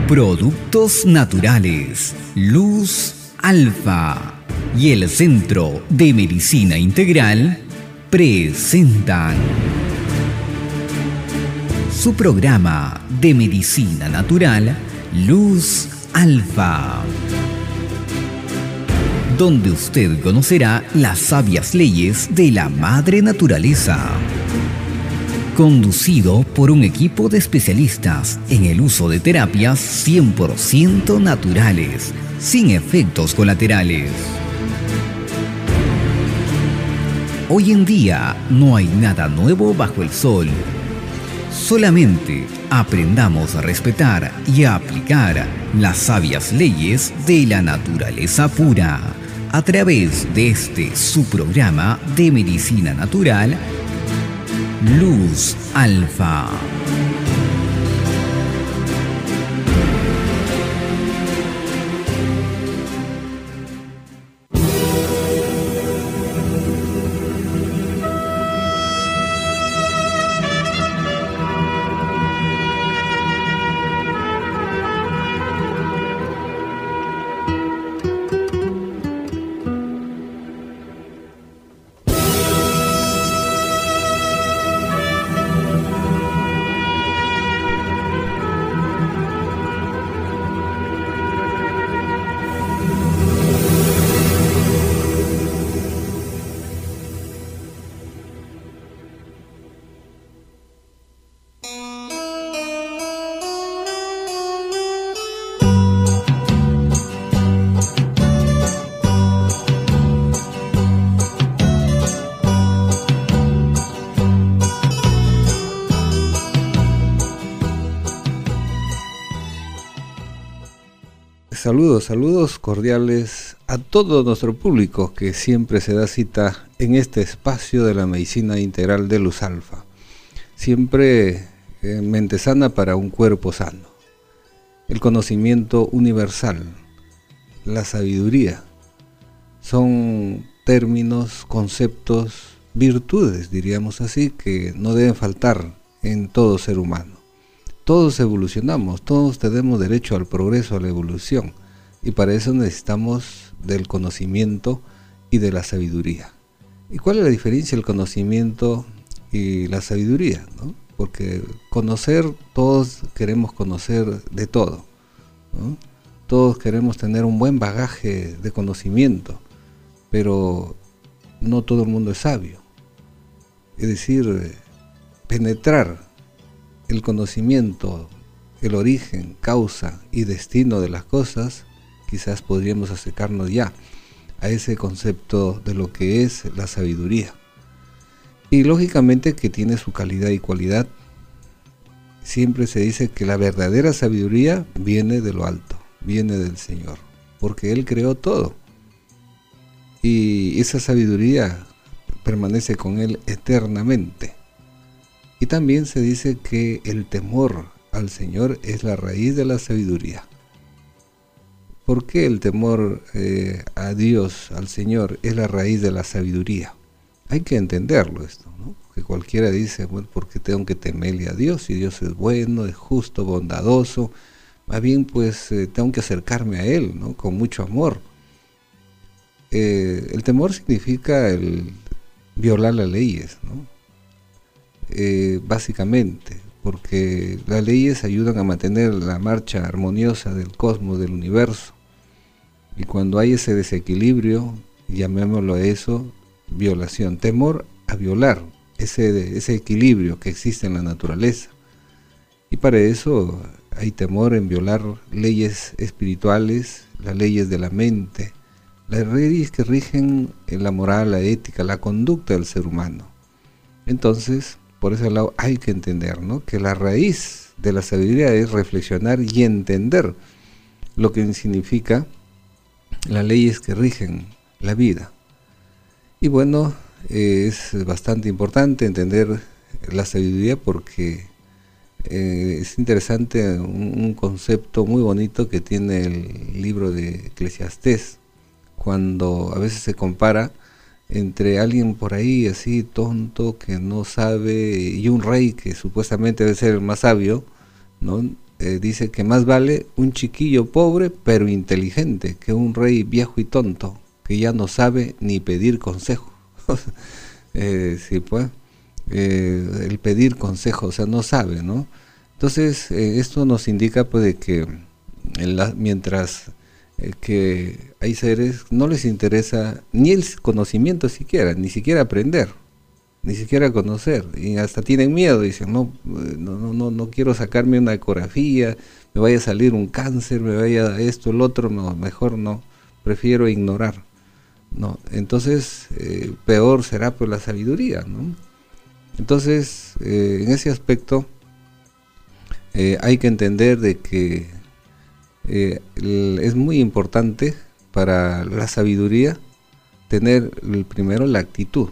Productos naturales, Luz Alfa y el Centro de Medicina Integral presentan su programa de medicina natural, Luz Alfa, donde usted conocerá las sabias leyes de la madre naturaleza. Conducido por un equipo de especialistas en el uso de terapias 100% naturales, sin efectos colaterales. Hoy en día no hay nada nuevo bajo el sol. Solamente aprendamos a respetar y a aplicar las sabias leyes de la naturaleza pura a través de su programa de medicina natural, Luz Alfa. Saludos cordiales a todo nuestro público que siempre se da cita en este espacio de la medicina integral de Luz Alfa. Siempre mente sana para un cuerpo sano. El conocimiento universal, la sabiduría, son términos, conceptos, virtudes, diríamos así, que no deben faltar en todo ser humano. Todos evolucionamos, todos tenemos derecho al progreso, a la evolución, y para eso necesitamos del conocimiento y de la sabiduría. ¿Y cuál es la diferencia del conocimiento y la sabiduría, ¿no? Porque conocer, todos queremos conocer de todo, ¿no? Todos queremos tener un buen bagaje de conocimiento, pero no todo el mundo es sabio. Es decir, penetrar el conocimiento, el origen, causa y destino de las cosas, quizás podríamos acercarnos ya a ese concepto de lo que es la sabiduría. Y lógicamente que tiene su calidad y cualidad. Siempre se dice que la verdadera sabiduría viene de lo alto, viene del Señor, porque Él creó todo. Y esa sabiduría permanece con Él eternamente. Y también se dice que el temor al Señor es la raíz de la sabiduría. ¿Por qué el temor a Dios, al Señor, es la raíz de la sabiduría? Hay que entenderlo esto, ¿no? Porque cualquiera dice, bueno, ¿por qué tengo que temerle a Dios? Si Dios es bueno, es justo, bondadoso, más bien pues tengo que acercarme a Él, ¿no? Con mucho amor. El temor significa el violar las leyes, ¿no? Básicamente, porque las leyes ayudan a mantener la marcha armoniosa del cosmos, del universo, y cuando hay ese desequilibrio, llamémoslo a eso, violación, temor a violar ese equilibrio que existe en la naturaleza, y para eso hay temor en violar leyes espirituales, las leyes de la mente, las leyes que rigen en la moral, la ética, la conducta del ser humano. Entonces, por ese lado hay que entender, ¿no?, que la raíz de la sabiduría es reflexionar y entender lo que significa las leyes que rigen la vida. Y bueno, es bastante importante entender la sabiduría porque es interesante un concepto muy bonito que tiene el libro de Eclesiastés, cuando a veces se compara entre alguien por ahí así tonto que no sabe y un rey que supuestamente debe ser el más sabio, ¿no? dice que más vale un chiquillo pobre pero inteligente que un rey viejo y tonto que ya no sabe ni pedir consejo. Sí, pues, el pedir consejo, o sea, no sabe, ¿no? Entonces, esto nos indica pues de que mientras que hay seres no les interesa ni el conocimiento siquiera, ni siquiera aprender, ni siquiera conocer, y hasta tienen miedo, dicen, no quiero sacarme una ecografía, me vaya a salir un cáncer, me vaya esto, el otro, no, mejor no, prefiero ignorar. No, entonces peor será pues la sabiduría, ¿no? Entonces, en ese aspecto hay que entender de que es muy importante para la sabiduría tener primero la actitud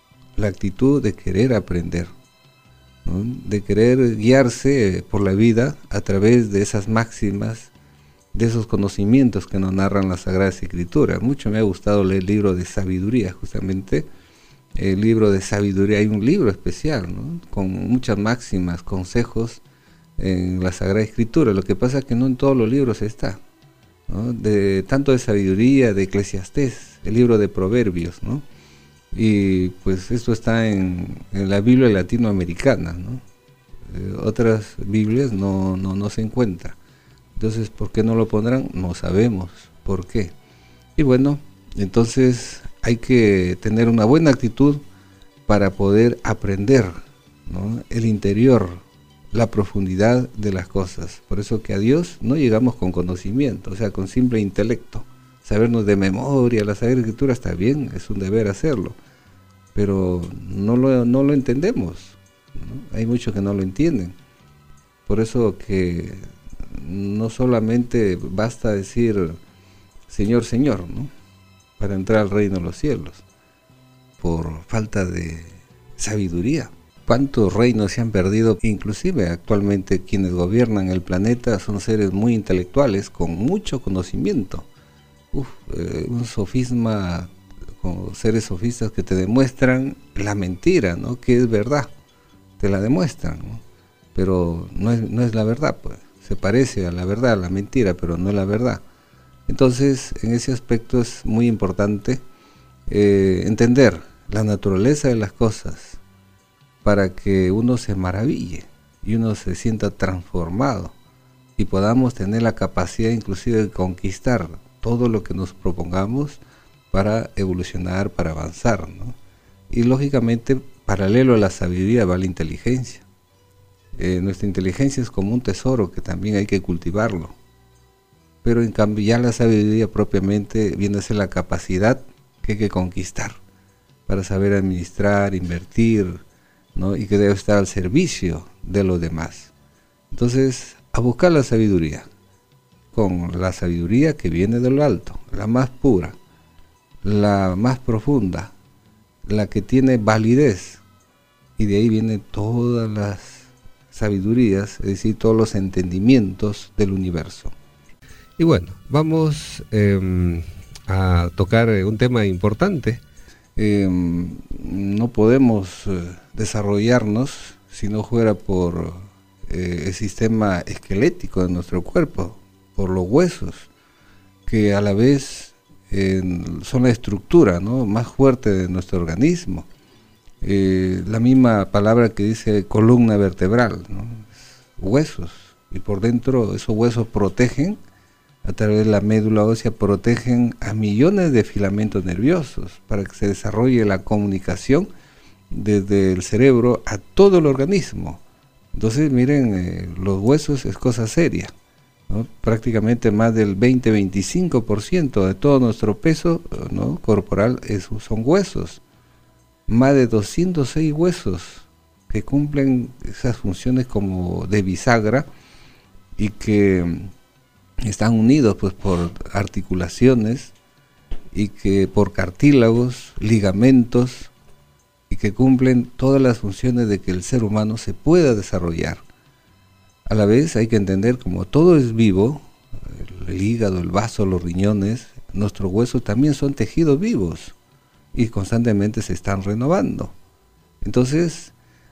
de querer aprender, ¿no? De querer guiarse por la vida a través de esas máximas, de esos conocimientos que nos narran las Sagradas Escrituras. Mucho me ha gustado leer el libro de sabiduría, justamente el libro de sabiduría, hay un libro especial, ¿no? Con muchas máximas, consejos en la Sagrada Escritura. Lo que pasa es que no en todos los libros está, ¿no? Tanto de sabiduría, de Eclesiastés, el libro de Proverbios, ¿no? Y pues esto está en la Biblia latinoamericana, ¿no? Otras Biblias no se encuentra. Entonces, ¿por qué no lo pondrán? No sabemos por qué. Y bueno, entonces hay que tener una buena actitud para poder aprender, ¿no? El interior, la profundidad de las cosas. Por eso que a Dios no llegamos con conocimiento, o sea, con simple intelecto. Sabernos de memoria, la Sagrada Escritura está bien, es un deber hacerlo, pero no lo entendemos, ¿no? Hay muchos que no lo entienden. Por eso que no solamente basta decir Señor, Señor, ¿no? Para entrar al reino de los cielos, por falta de sabiduría. ¿Cuántos reinos se han perdido? Inclusive actualmente quienes gobiernan el planeta son seres muy intelectuales, con mucho conocimiento. Un sofisma, con seres sofistas que te demuestran la mentira, ¿no? Que es verdad, te la demuestran, ¿no? Pero no es la verdad, pues. Se parece a la verdad, a la mentira, pero no es la verdad. Entonces, en ese aspecto es muy importante entender la naturaleza de las cosas para que uno se maraville y uno se sienta transformado y podamos tener la capacidad inclusive de conquistar todo lo que nos propongamos para evolucionar, para avanzar, ¿no? Y lógicamente, paralelo a la sabiduría va la inteligencia. Nuestra inteligencia es como un tesoro que también hay que cultivarlo. Pero en cambio ya la sabiduría propiamente viene a ser la capacidad que hay que conquistar para saber administrar, invertir, ¿no? Y que debe estar al servicio de los demás. Entonces, a buscar la sabiduría, con la sabiduría que viene de lo alto, la más pura, la más profunda, la que tiene validez, y de ahí vienen todas las sabidurías, es decir, todos los entendimientos del universo. Y bueno, vamos a tocar un tema importante. No podemos desarrollarnos si no fuera por el sistema esquelético de nuestro cuerpo, por los huesos, que a la vez son la estructura, ¿no?, más fuerte de nuestro organismo. La misma palabra que dice columna vertebral, ¿no?, huesos, y por dentro esos huesos protegen, a través de la médula ósea, protegen a millones de filamentos nerviosos para que se desarrolle la comunicación desde el cerebro a todo el organismo. Entonces miren, los huesos es cosa seria, ¿no? Prácticamente más del 20-25% de todo nuestro peso, ¿no?, corporal son huesos. Más de 206 huesos que cumplen esas funciones como de bisagra y que están unidos pues por articulaciones y que por cartílagos, ligamentos, y que cumplen todas las funciones de que el ser humano se pueda desarrollar. A la vez hay que entender, como todo es vivo, el hígado, el vaso, los riñones, nuestros huesos también son tejidos vivos y constantemente se están renovando. Entonces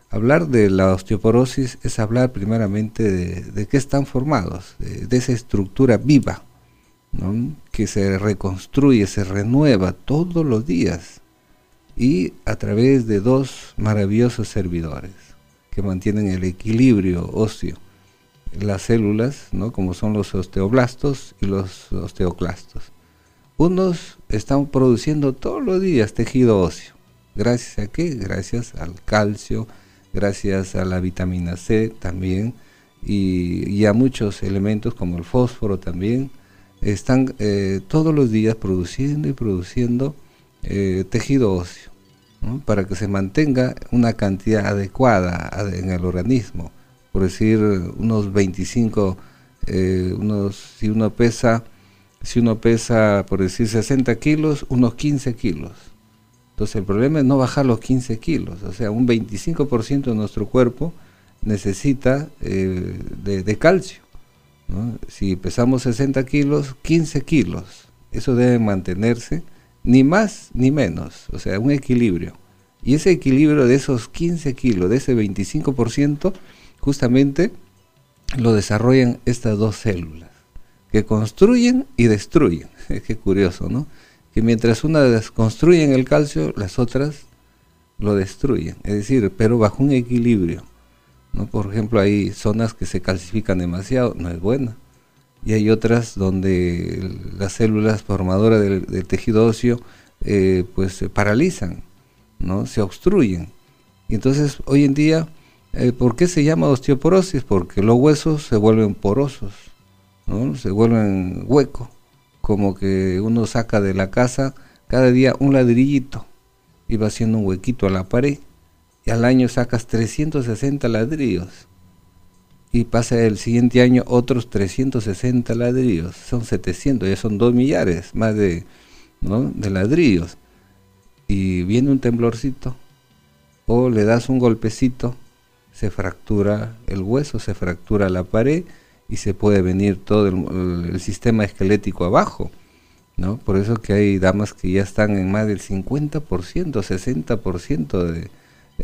Hablar de la osteoporosis es hablar primeramente de qué están formados, de esa estructura viva, ¿no? Que se reconstruye, se renueva todos los días y a través de dos maravillosos servidores que mantienen el equilibrio óseo, las células, ¿no? Como son los osteoblastos y los osteoclastos. Unos están produciendo todos los días tejido óseo. ¿Gracias a qué? Gracias al calcio, gracias a la vitamina C también, y a muchos elementos como el fósforo también. Están todos los días produciendo y produciendo tejido óseo, ¿no? Para que se mantenga una cantidad adecuada en el organismo. Por decir, unos 25, si uno pesa, por decir 60 kilos, unos 15 kilos. Entonces el problema es no bajar los 15 kilos, o sea, un 25% de nuestro cuerpo necesita de calcio, ¿no? Si pesamos 60 kilos, 15 kilos, eso debe mantenerse, ni más ni menos, o sea, un equilibrio. Y ese equilibrio de esos 15 kilos, de ese 25%, justamente lo desarrollan estas dos células, que construyen y destruyen. Qué curioso, ¿no? Que mientras unas construyen el calcio, las otras lo destruyen, es decir, pero bajo un equilibrio, ¿no? Por ejemplo, hay zonas que se calcifican demasiado, no es buena, y hay otras donde las células formadoras del tejido óseo pues se paralizan, ¿no? Se obstruyen. Y entonces hoy en día, ¿por qué se llama osteoporosis? Porque los huesos se vuelven porosos, ¿no? Se vuelven huecos, como que uno saca de la casa cada día un ladrillito y va haciendo un huequito a la pared, y al año sacas 360 ladrillos, y pasa el siguiente año otros 360 ladrillos, son 700, ya son 2 millares más ¿no? de ladrillos, y viene un temblorcito, o le das un golpecito, se fractura el hueso, se fractura la pared, y se puede venir todo el sistema esquelético abajo, ¿no? Por eso que hay damas que ya están en más del 50%, 60%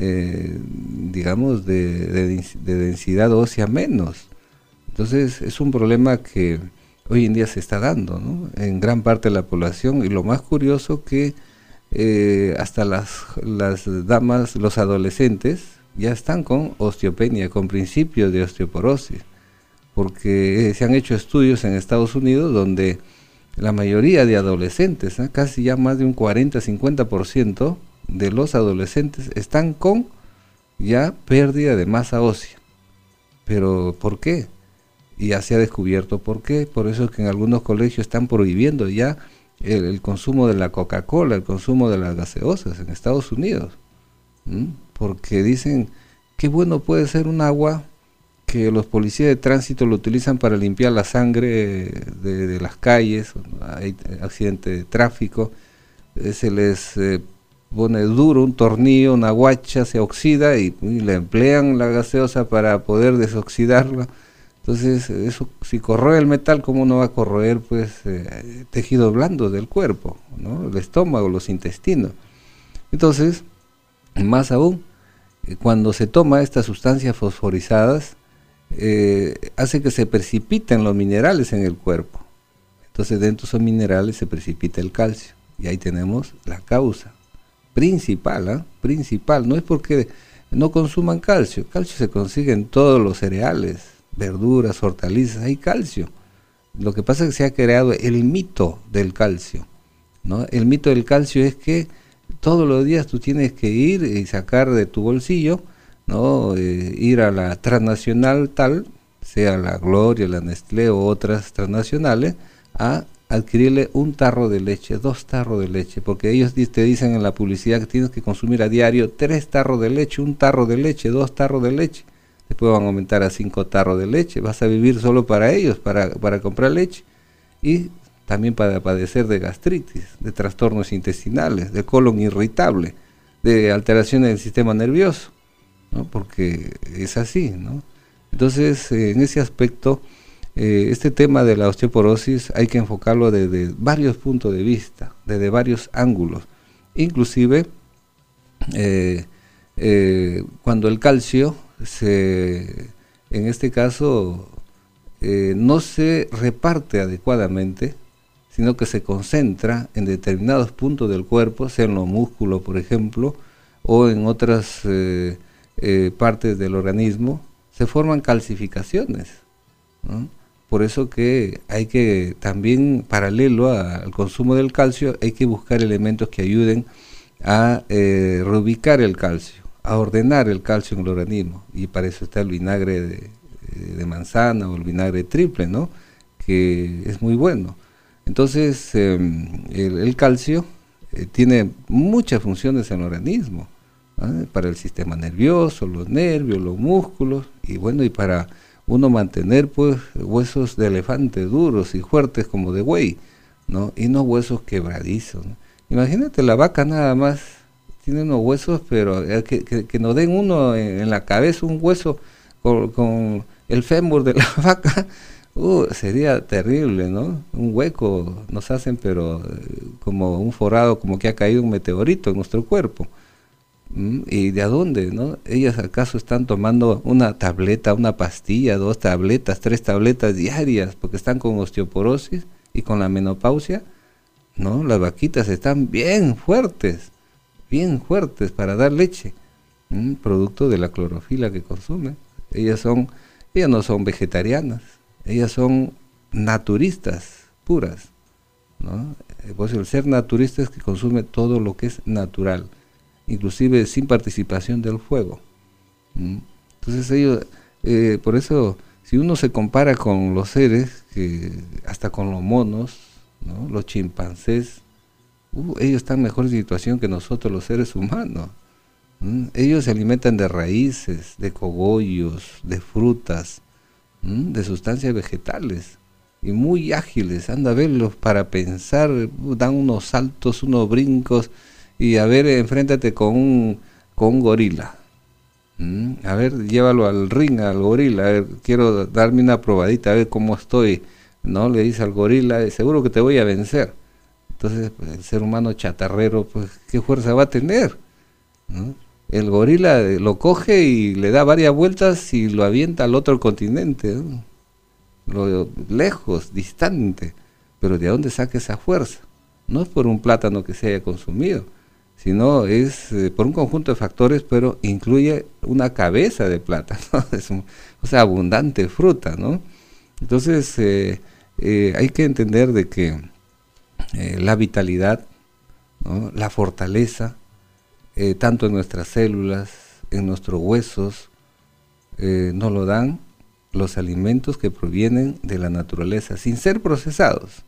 digamos, de densidad ósea menos. Entonces es un problema que hoy en día se está dando, ¿no? En gran parte de la población, y lo más curioso que hasta las damas, los adolescentes, ya están con osteopenia, con principios de osteoporosis, porque se han hecho estudios en Estados Unidos donde la mayoría de adolescentes, casi ya más de un 40-50% de los adolescentes están con ya pérdida de masa ósea. ¿Pero por qué? Y ya se ha descubierto por qué. Por eso es que en algunos colegios están prohibiendo ya el consumo de la Coca-Cola, el consumo de las gaseosas en Estados Unidos, porque dicen, qué bueno puede ser un agua que los policías de tránsito lo utilizan para limpiar la sangre de las calles, hay accidente de tráfico, se les pone duro un tornillo, una guacha, se oxida y le emplean la gaseosa para poder desoxidarla. Entonces, eso, si corroe el metal, ¿cómo no va a corroer pues tejidos blandos del cuerpo, ¿no? El estómago, los intestinos? Entonces, más aún, cuando se toma estas sustancias fosforizadas, hace que se precipiten los minerales en el cuerpo. Entonces dentro de esos minerales se precipita el calcio, y ahí tenemos la causa principal, principal. No es porque no consuman calcio, calcio se consigue en todos los cereales, verduras, hortalizas, hay calcio. Lo que pasa es que se ha creado el mito del calcio, ¿no? El mito del calcio es que todos los días tú tienes que ir y sacar de tu bolsillo, ¿no? Ir a la transnacional tal, sea la Gloria, la Nestlé o otras transnacionales, a adquirirle un tarro de leche, 2 tarros de leche, porque ellos te dicen en la publicidad que tienes que consumir a diario 3 tarros de leche, 1 tarro de leche, 2 tarros de leche, después van a aumentar a 5 tarros de leche, vas a vivir solo para ellos, para comprar leche, y también para padecer de gastritis, de trastornos intestinales, de colon irritable, de alteraciones del sistema nervioso, ¿no? Porque es así, ¿no? Entonces, en ese aspecto, este tema de la osteoporosis hay que enfocarlo desde varios puntos de vista, desde varios ángulos. Inclusive, cuando el calcio en este caso no se reparte adecuadamente, sino que se concentra en determinados puntos del cuerpo, sea en los músculos, por ejemplo, o en otras partes del organismo, se forman calcificaciones, ¿no? Por eso que hay que también, paralelo al consumo del calcio, hay que buscar elementos que ayuden a reubicar el calcio, a ordenar el calcio en el organismo, y para eso está el vinagre de manzana o el vinagre triple, ¿no? Que es muy bueno. Entonces, el calcio tiene muchas funciones en el organismo, ¿eh? Para el sistema nervioso, los nervios, los músculos, y bueno, y para uno mantener pues huesos de elefante duros y fuertes como de buey, ¿no? Y no huesos quebradizos, ¿no? Imagínate, la vaca nada más tiene unos huesos, pero que nos den uno en la cabeza, un hueso con el fémur de la vaca, sería terrible, ¿no? Un hueco nos hacen, pero como un forado, como que ha caído un meteorito en nuestro cuerpo. ¿Y de a dónde, no? ¿Ellas acaso están tomando una tableta, una pastilla, 2 tabletas, 3 tabletas diarias porque están con osteoporosis y con la menopausia? No, las vaquitas están bien fuertes para dar leche, producto de la clorofila que consumen. Ellas no son vegetarianas, ellas son naturistas puras, ¿no? Pues el ser naturista es que consume todo lo que es natural, inclusive sin participación del fuego. Entonces ellos, por eso, si uno se compara con los seres, hasta con los monos, ¿no? Los chimpancés, ellos están en mejor situación que nosotros los seres humanos. Ellos se alimentan de raíces, de cogollos, de frutas, de sustancias vegetales, y muy ágiles. Anda a verlos para pensar, dan unos saltos, unos brincos, y a ver, enfréntate con un gorila. A ver, llévalo al ring, al gorila, a ver, quiero darme una probadita, a ver cómo estoy, ¿no? Le dice al gorila, seguro que te voy a vencer. Entonces, pues, el ser humano chatarrero, pues, ¿qué fuerza va a tener? ¿No? El gorila lo coge y le da varias vueltas y lo avienta al otro continente, ¿no? Lejos, distante. Pero ¿de dónde saca esa fuerza? No es por un plátano que se haya consumido, sino es por un conjunto de factores, pero incluye una cabeza de plátano, o sea, abundante fruta, ¿no? Entonces, hay que entender de que la vitalidad, ¿no? La fortaleza, tanto en nuestras células, en nuestros huesos, nos lo dan los alimentos que provienen de la naturaleza, sin ser procesados.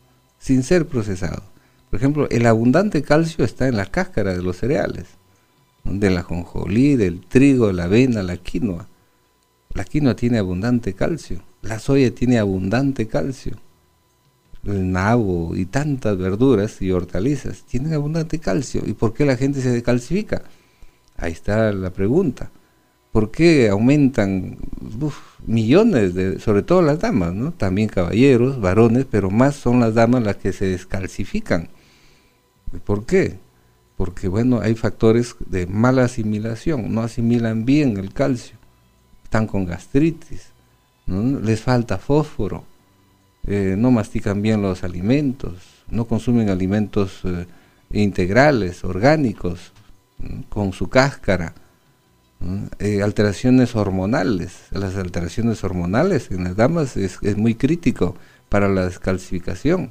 Por ejemplo, el abundante calcio está en la cáscara de los cereales, del ajonjolí, del trigo, la avena, la quinoa. La quinoa tiene abundante calcio, la soya tiene abundante calcio, el nabo y tantas verduras y hortalizas tienen abundante calcio. ¿Y por qué la gente se decalcifica? Ahí está la pregunta. ¿Por qué aumentan millones, sobre todo las damas, ¿no? También caballeros, varones, pero más son las damas las que se descalcifican? ¿Por qué? Porque, bueno, hay factores de mala asimilación, no asimilan bien el calcio, están con gastritis, ¿no? Les falta fósforo, no mastican bien los alimentos, no consumen alimentos integrales, orgánicos, con su cáscara, alteraciones hormonales. Las alteraciones hormonales en las damas es muy crítico para la descalcificación,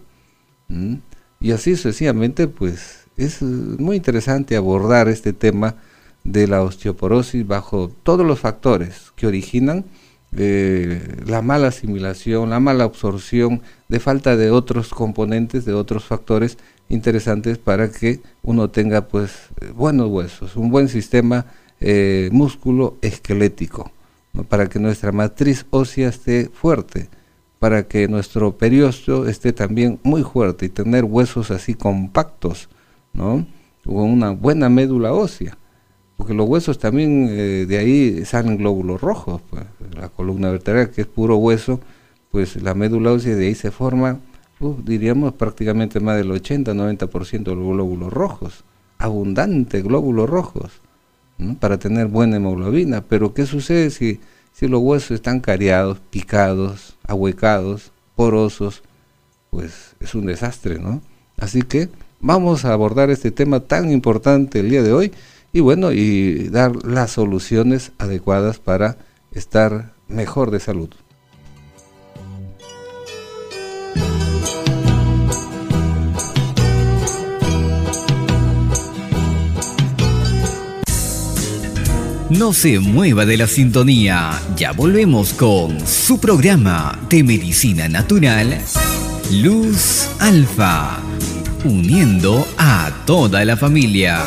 y así sucesivamente. Pues es muy interesante abordar este tema de la osteoporosis bajo todos los factores que originan la mala asimilación, la mala absorción, de falta de otros componentes, de otros factores interesantes para que uno tenga pues buenos huesos, un buen sistema músculo esquelético, ¿no? Para que nuestra matriz ósea esté fuerte, para que nuestro periósteo esté también muy fuerte y tener huesos así compactos, ¿no? O una buena médula ósea, porque los huesos también de ahí salen glóbulos rojos, pues, la columna vertebral, que es puro hueso, pues la médula ósea de ahí se forma, diríamos prácticamente más del 80-90% de los glóbulos rojos, abundante glóbulos rojos, ¿no? Para tener buena hemoglobina. Pero ¿qué sucede si los huesos están cariados, picados, ahuecados, porosos? Pues es un desastre, ¿no? Así que vamos a abordar este tema tan importante el día de hoy y dar las soluciones adecuadas para estar mejor de salud. No se mueva de la sintonía, ya volvemos con su programa de medicina natural, Luz Alfa, uniendo a toda la familia.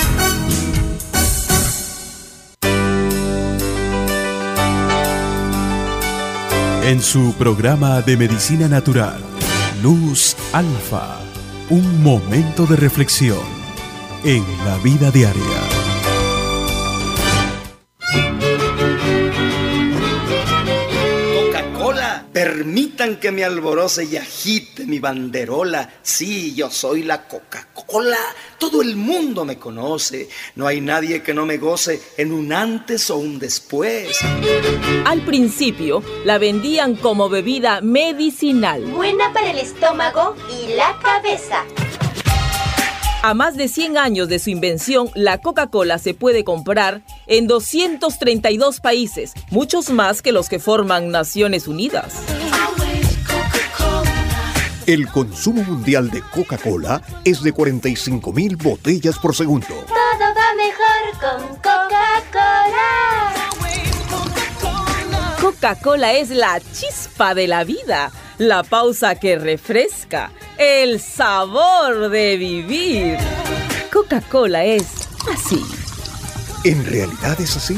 En su programa de medicina natural, Luz Alfa, un momento de reflexión en la vida diaria. Permitan que me alboroce y agite mi banderola. Sí, yo soy la Coca-Cola. Todo el mundo me conoce. No hay nadie que no me goce en un antes o un después. Al principio la vendían como bebida medicinal. Buena para el estómago y la cabeza. A más de 100 años de su invención, la Coca-Cola se puede comprar en 232 países, muchos más que los que forman Naciones Unidas. El consumo mundial de Coca-Cola es de 45.000 botellas por segundo. Todo va mejor con Coca-Cola. Coca-Cola es la chispa de la vida, la pausa que refresca, el sabor de vivir. Coca-Cola es así. ¿En realidad es así?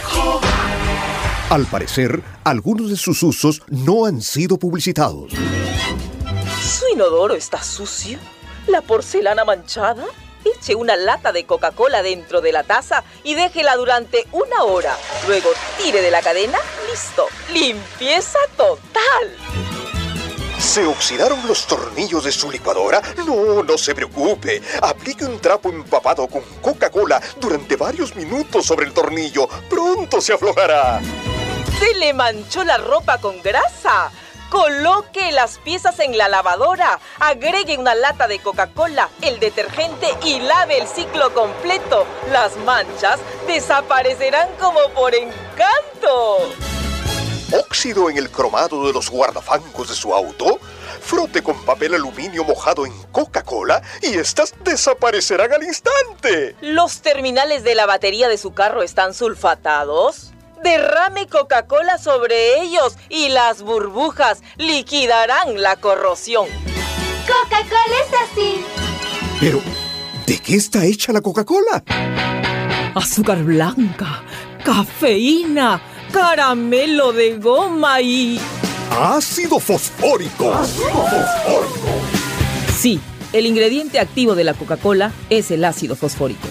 Al parecer, algunos de sus usos no han sido publicitados. ¿Su inodoro está sucio? ¿La porcelana manchada? Eche una lata de Coca-Cola dentro de la taza y déjela durante 1 hora. Luego tire de la cadena. ¡Listo! ¡Limpieza total! ¿Se oxidaron los tornillos de su licuadora? No se preocupe. Aplique un trapo empapado con Coca-Cola durante varios minutos sobre el tornillo. Pronto se aflojará. ¿Se le manchó la ropa con grasa? Coloque las piezas en la lavadora, agregue una lata de Coca-Cola, el detergente y lave el ciclo completo. Las manchas desaparecerán como por encanto. ¿Óxido en el cromado de los guardafancos de su auto? Frote con papel aluminio mojado en Coca-Cola y estas desaparecerán al instante. ¿Los terminales de la batería de su carro están sulfatados? Derrame Coca-Cola sobre ellos y las burbujas liquidarán la corrosión. Coca-Cola es así. Pero, ¿de qué está hecha la Coca-Cola? Azúcar blanca, cafeína, caramelo de goma y... ¡Ácido fosfórico! ¡Ácido fosfórico! Sí, el ingrediente activo de la Coca-Cola es el ácido fosfórico.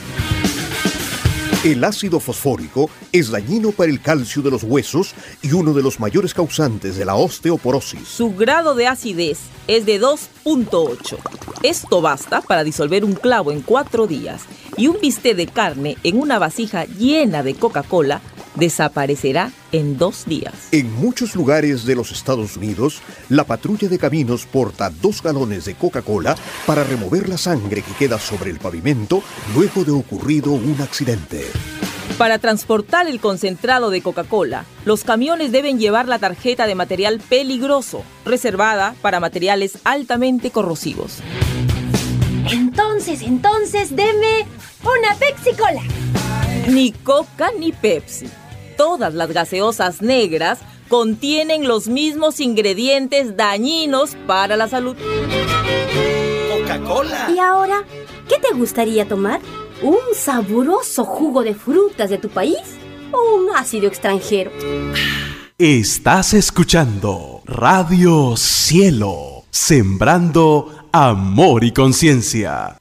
El ácido fosfórico es dañino para el calcio de los huesos y uno de los mayores causantes de la osteoporosis. Su grado de acidez es de 2.8. Esto basta para disolver un clavo en 4 días y un bistec de carne en una vasija llena de Coca-Cola desaparecerá en 2 días. En muchos lugares de los Estados Unidos, la patrulla de caminos porta 2 galones de Coca-Cola para remover la sangre que queda sobre el pavimento luego de ocurrido un accidente. Para transportar el concentrado de Coca-Cola, los camiones deben llevar la tarjeta de material peligroso, reservada para materiales altamente corrosivos. Entonces, deme una Pepsi-Cola. Ni Coca ni Pepsi. Todas las gaseosas negras contienen los mismos ingredientes dañinos para la salud. Coca-Cola. ¿Y ahora qué te gustaría tomar? ¿Un sabroso jugo de frutas de tu país o un ácido extranjero? Estás escuchando Radio Cielo, sembrando amor y conciencia.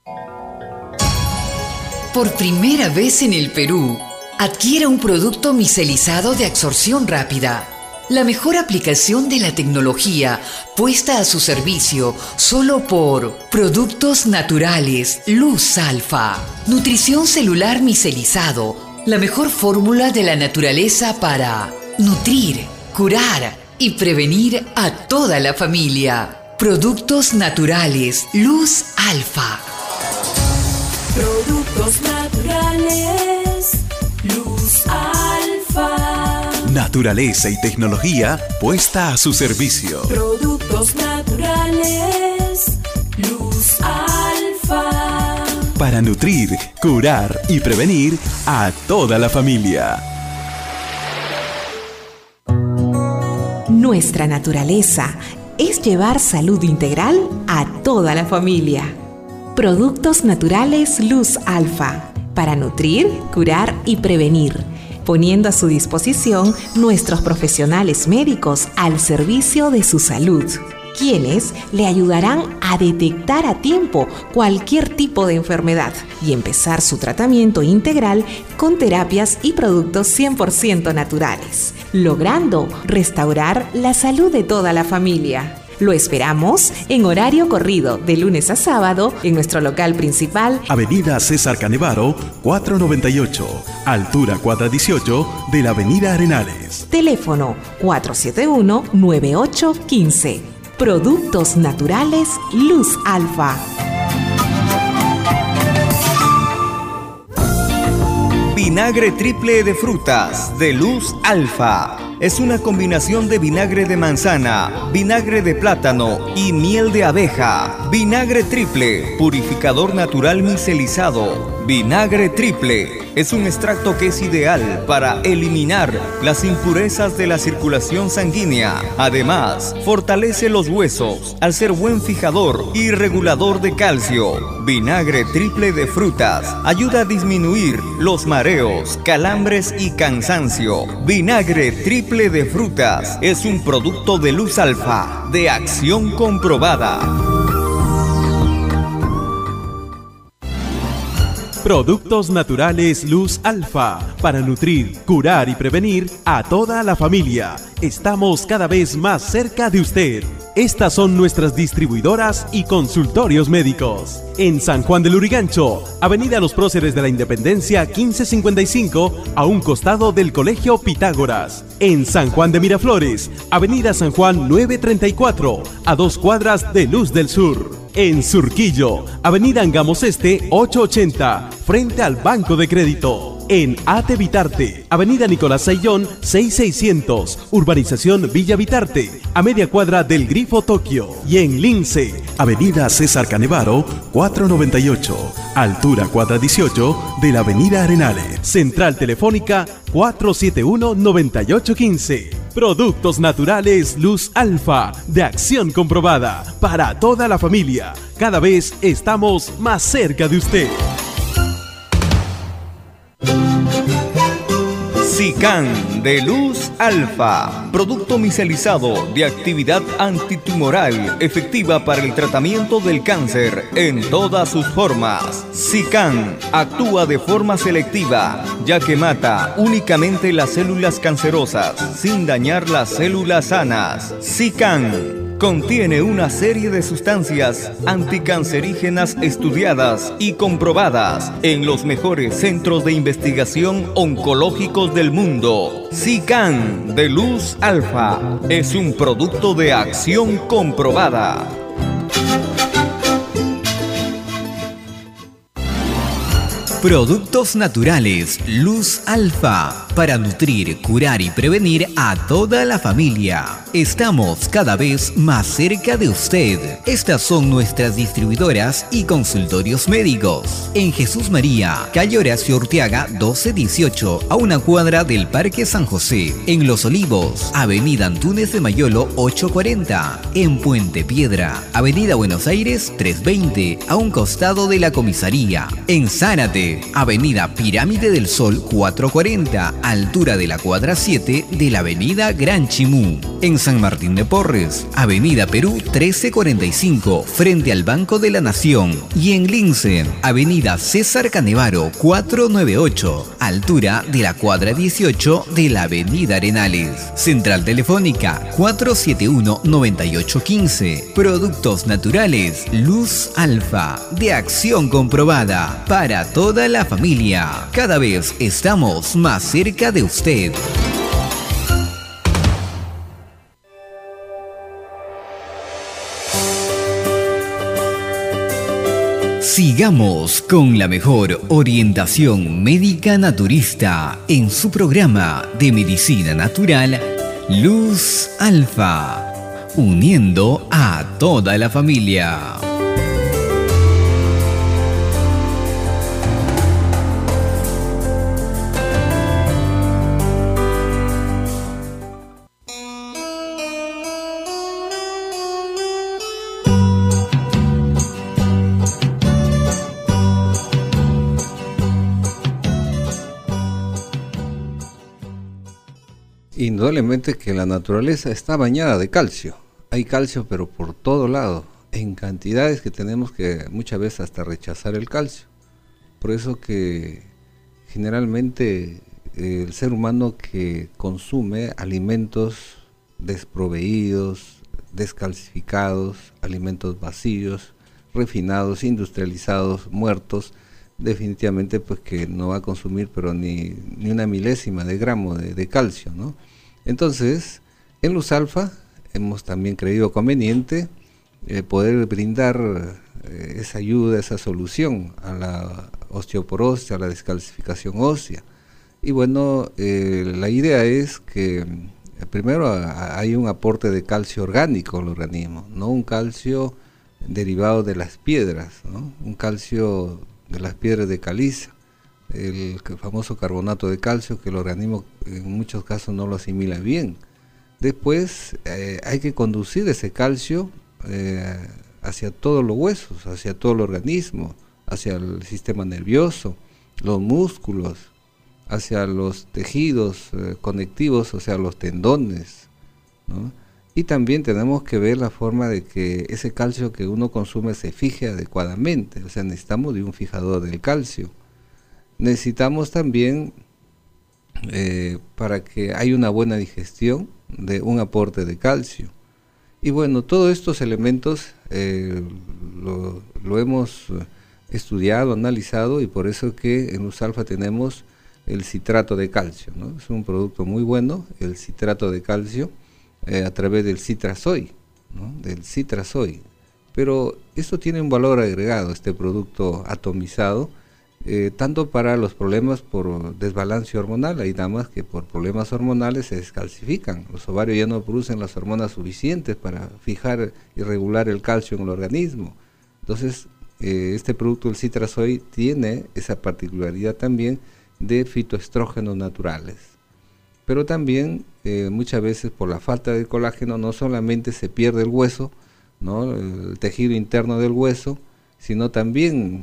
Por primera vez en el Perú, adquiera un producto micelizado de absorción rápida. La mejor aplicación de la tecnología puesta a su servicio solo por Productos Naturales Luz Alfa. Nutrición celular micelizado La mejor fórmula de la naturaleza para nutrir, curar y prevenir a toda la familia. Productos naturales Luz Alfa. Productos naturales Luz Alfa. Naturaleza y tecnología puesta a su servicio. Productos naturales Luz Alfa. Para nutrir, curar y prevenir a toda la familia. Nuestra naturaleza es llevar salud integral a toda la familia. Productos naturales Luz Alfa, para nutrir, curar y prevenir, poniendo a su disposición nuestros profesionales médicos al servicio de su salud, quienes le ayudarán a detectar a tiempo cualquier tipo de enfermedad y empezar su tratamiento integral con terapias y productos 100% naturales, logrando restaurar la salud de toda la familia. Lo esperamos en horario corrido de lunes a sábado en nuestro local principal, Avenida César Canevaro, 498, altura cuadra 18 de la Avenida Arenales. Teléfono 471-9815. Productos naturales Luz Alfa. Vinagre triple de frutas de Luz Alfa. Es una combinación de vinagre de manzana, vinagre de plátano y miel de abeja. Vinagre triple, purificador natural micelizado. Vinagre triple es un extracto que es ideal para eliminar las impurezas de la circulación sanguínea. Además, fortalece los huesos al ser buen fijador y regulador de calcio. Vinagre triple de frutas ayuda a disminuir los mareos, calambres y cansancio. Vinagre triple de frutas es un producto de Luz Alfa, de acción comprobada. Productos naturales Luz Alfa, para nutrir, curar y prevenir a toda la familia. Estamos cada vez más cerca de usted. Estas son nuestras distribuidoras y consultorios médicos. En San Juan del Lurigancho, Avenida Los Próceres de la Independencia 1555, a un costado del Colegio Pitágoras. En San Juan de Miraflores, Avenida San Juan 934, a 2 cuadras de Luz del Sur. En Surquillo, Avenida Angamos Este 880, frente al Banco de Crédito. En Ate Vitarte, Avenida Nicolás Sayón 6600, Urbanización Villa Vitarte, a media cuadra del Grifo Tokio. Y en Lince, Avenida César Canevaro 498, altura cuadra 18 de la Avenida Arenales. Central Telefónica 471-9815. Productos naturales Luz Alfa, de acción comprobada, para toda la familia. Cada vez estamos más cerca de usted. Sican de Luz Alfa, producto micelizado de actividad antitumoral efectiva para el tratamiento del cáncer en todas sus formas. Sican actúa de forma selectiva, ya que mata únicamente las células cancerosas sin dañar las células sanas. Sican contiene una serie de sustancias anticancerígenas estudiadas y comprobadas en los mejores centros de investigación oncológicos del mundo. Sican de Luz Alfa es un producto de acción comprobada. Productos naturales Luz Alfa, para nutrir, curar y prevenir a toda la familia. Estamos cada vez más cerca de usted. Estas son nuestras distribuidoras y consultorios médicos. En Jesús María, calle Horacio Urteaga 1218, a una cuadra del Parque San José. En Los Olivos, Avenida Antunes de Mayolo 840. En Puente Piedra, Avenida Buenos Aires 320, a un costado de la comisaría. En Zárate, Avenida Pirámide del Sol 440, altura de la cuadra 7 de la Avenida Gran Chimú. En San Martín de Porres, Avenida Perú 1345, frente al Banco de la Nación. Y en Lince, Avenida César Canevaro 498, altura de la cuadra 18 de la Avenida Arenales. Central Telefónica 471-9815. Productos naturales Luz Alfa, de acción comprobada, para toda toda la familia. Cada vez estamos más cerca de usted. Sigamos con la mejor orientación médica naturista en su programa de medicina natural Luz Alfa, uniendo a toda la familia. Indudablemente que la naturaleza está bañada de calcio. Hay calcio pero por todo lado, en cantidades que tenemos que muchas veces hasta rechazar el calcio. Por eso que generalmente el ser humano que consume alimentos desproveídos, descalcificados, alimentos vacíos, refinados, industrializados, muertos, definitivamente pues que no va a consumir pero ni una milésima de gramo de calcio, ¿no? Entonces, en Luz Alfa hemos también creído conveniente poder brindar esa ayuda, esa solución a la osteoporosis, a la descalcificación ósea. Y bueno, la idea es que primero hay un aporte de calcio orgánico al organismo, no un calcio derivado de las piedras, ¿no? Un calcio de las piedras de caliza, el famoso carbonato de calcio que el organismo en muchos casos no lo asimila bien. Después hay que conducir ese calcio hacia todos los huesos, hacia todo el organismo, hacia el sistema nervioso, los músculos, hacia los tejidos conectivos, o sea, los tendones, ¿no? Y también tenemos que ver la forma de que ese calcio que uno consume se fije adecuadamente, o sea, necesitamos de un fijador del calcio. Necesitamos también, para que haya una buena digestión, de un aporte de calcio. Y bueno, todos estos elementos lo hemos estudiado, analizado, y por eso que en Luz Alfa tenemos el citrato de calcio, ¿no? Es un producto muy bueno, el citrato de calcio, a través del Citrasoy, ¿no? Del Citrasoy. Pero esto tiene un valor agregado, este producto atomizado, tanto para los problemas por desbalance hormonal. Hay damas que por problemas hormonales se descalcifican, los ovarios ya no producen las hormonas suficientes para fijar y regular el calcio en el organismo. Entonces, este producto, el Citrasoy, tiene esa particularidad también de fitoestrógenos naturales. Pero también muchas veces por la falta de colágeno no solamente se pierde el hueso, ¿no? El tejido interno del hueso, sino también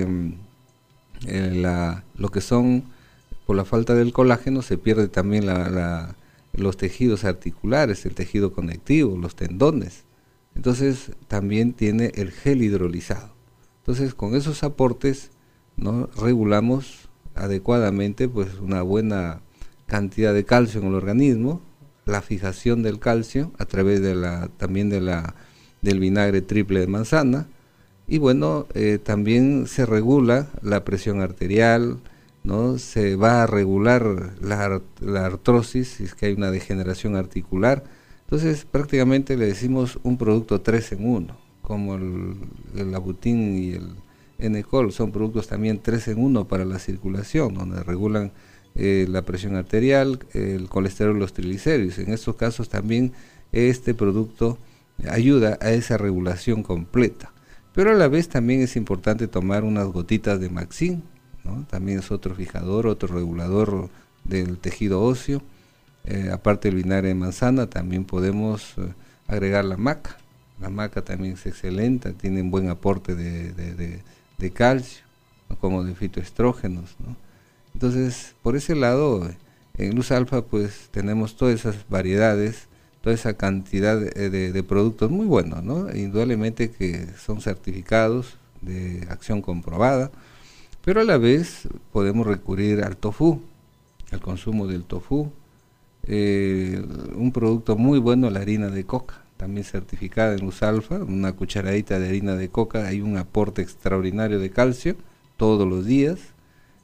lo que son, por la falta del colágeno se pierde también los tejidos articulares, el tejido conectivo, los tendones. Entonces también tiene el gel hidrolizado. Entonces con esos aportes, ¿no?, regulamos adecuadamente pues una buena cantidad de calcio en el organismo, la fijación del calcio a través de también del vinagre triple de manzana. Y bueno, también se regula la presión arterial, ¿no? Se va a regular la artrosis, si es que hay una degeneración articular. Entonces prácticamente le decimos un producto 3 en 1, como el Abutin y el N-Col, son productos también 3 en 1 para la circulación, donde regulan la presión arterial, el colesterol, los triglicéridos. En estos casos también este producto ayuda a esa regulación completa. Pero a la vez también es importante tomar unas gotitas de Maxin, ¿no? También es otro fijador, otro regulador del tejido óseo. Aparte del vinagre de manzana, también podemos agregar la maca. La maca también es excelente, tiene un buen aporte de calcio, ¿no?, como de fitoestrógenos, ¿no? Entonces, por ese lado, en Luz Alfa pues tenemos todas esas variedades, toda esa cantidad de productos muy buenos, ¿no? Indudablemente que son certificados de acción comprobada, pero a la vez podemos recurrir al tofu, al consumo del tofu, un producto muy bueno, la harina de coca, también certificada en Luz Alfa. Una cucharadita de harina de coca, hay un aporte extraordinario de calcio todos los días.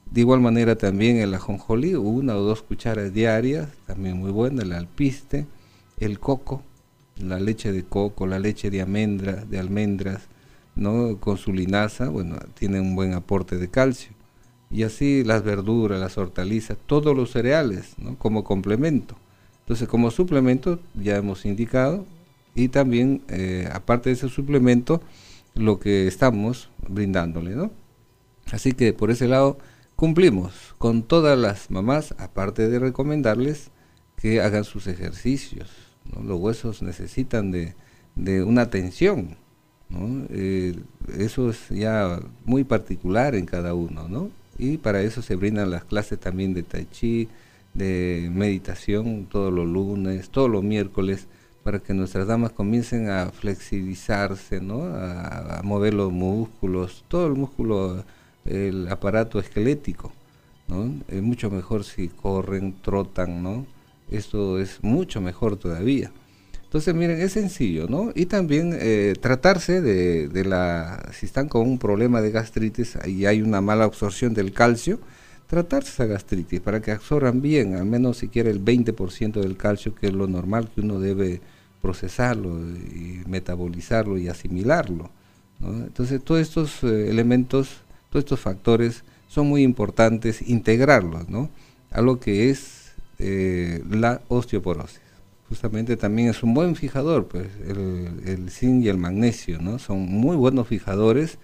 De igual manera también el ajonjolí, 1 o 2 cucharas diarias, también muy buena, el alpiste, el coco, la leche de coco, la leche de almendras, ¿no? Con su linaza, bueno, tiene un buen aporte de calcio. Y así las verduras, las hortalizas, todos los cereales, ¿no? Como complemento. Entonces, como suplemento, ya hemos indicado, y también, aparte de ese suplemento, lo que estamos brindándole, ¿no? Así que por ese lado cumplimos con todas las mamás, aparte de recomendarles que hagan sus ejercicios, ¿no? Los huesos necesitan de una atención, ¿no? Eso es ya muy particular en cada uno, ¿no? Y para eso se brindan las clases también de tai chi, de meditación, todos los lunes, todos los miércoles, para que nuestras damas comiencen a flexibilizarse, ¿no? A mover los músculos, todo el músculo, el aparato esquelético, ¿no? Es mucho mejor si corren, trotan, ¿no? Esto es mucho mejor todavía. Entonces, miren, es sencillo, ¿no? Y también tratarse si están con un problema de gastritis y hay una mala absorción del calcio, tratarse esa gastritis para que absorban bien, al menos siquiera el 20% del calcio, que es lo normal que uno debe procesarlo y metabolizarlo y asimilarlo, ¿no? Entonces, todos estos elementos, todos estos factores son muy importantes integrarlos, ¿no? A lo que es la osteoporosis. Justamente también es un buen fijador, pues el zinc y el magnesio, ¿no? Son muy buenos fijadores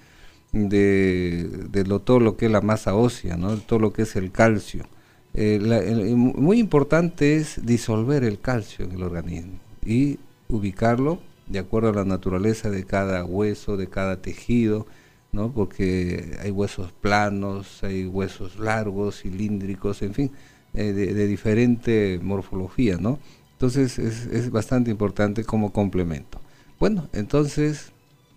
de todo lo que es la masa ósea, ¿no? Todo lo que es el calcio. Muy importante es disolver el calcio en el organismo y ubicarlo de acuerdo a la naturaleza de cada hueso, de cada tejido, ¿no? Porque hay huesos planos, hay huesos largos, cilíndricos, en fin, de diferente morfología, ¿no? Entonces es bastante importante como complemento. Bueno, entonces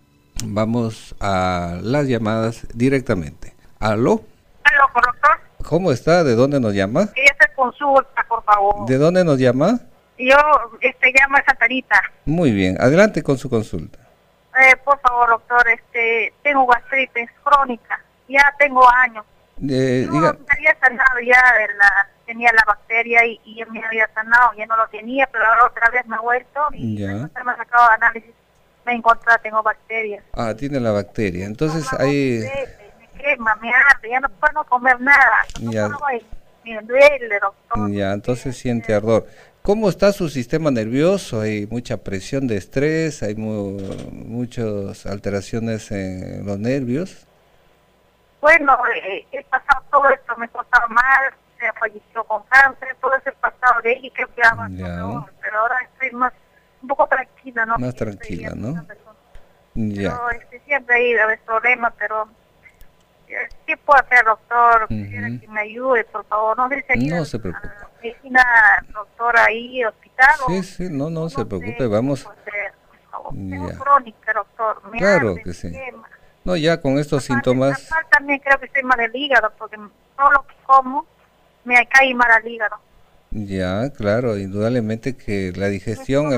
vamos a las llamadas directamente. ¿Aló? ¿Aló, doctor? ¿Cómo está? ¿De dónde nos llama? Ella se consulta, por favor. ¿De dónde nos llama? Yo llamo a Santa Rita. Muy bien, adelante con su consulta. Por favor, doctor, tengo gastritis crónica, ya tengo años. Yo me había sanado ya, tenía la bacteria y ya me había sanado, ya no lo tenía, pero ahora otra vez me ha vuelto y me ha sacado análisis, me encontré, tengo bacterias. Ah, tiene la bacteria, entonces ahí... Me quema, me arde, ya no puedo comer nada, ya. Me duele, doctor. Ya, entonces siente ardor. ¿Cómo está su sistema nervioso? Hay mucha presión de estrés, hay muchas alteraciones en los nervios. Bueno, he pasado todo esto, me he pasado mal, se falleció con cáncer, todo ese pasado de ella, creo que pero ahora estoy un poco tranquila, ¿no? Más tranquila, ¿no? Ya. Pero siempre hay problemas, pero ¿qué puedo hacer, doctor? Quisiera que me ayude, por favor. No sé si no se preocupe. Medicina, doctora, ahí, hospital. Sí, no se preocupe, vamos. Tengo crónica, doctor. Claro que sí. No, ya con estos síntomas... También creo que estoy mal del hígado, porque todo lo que como me cae mal al hígado. Ya, claro, indudablemente que la digestión,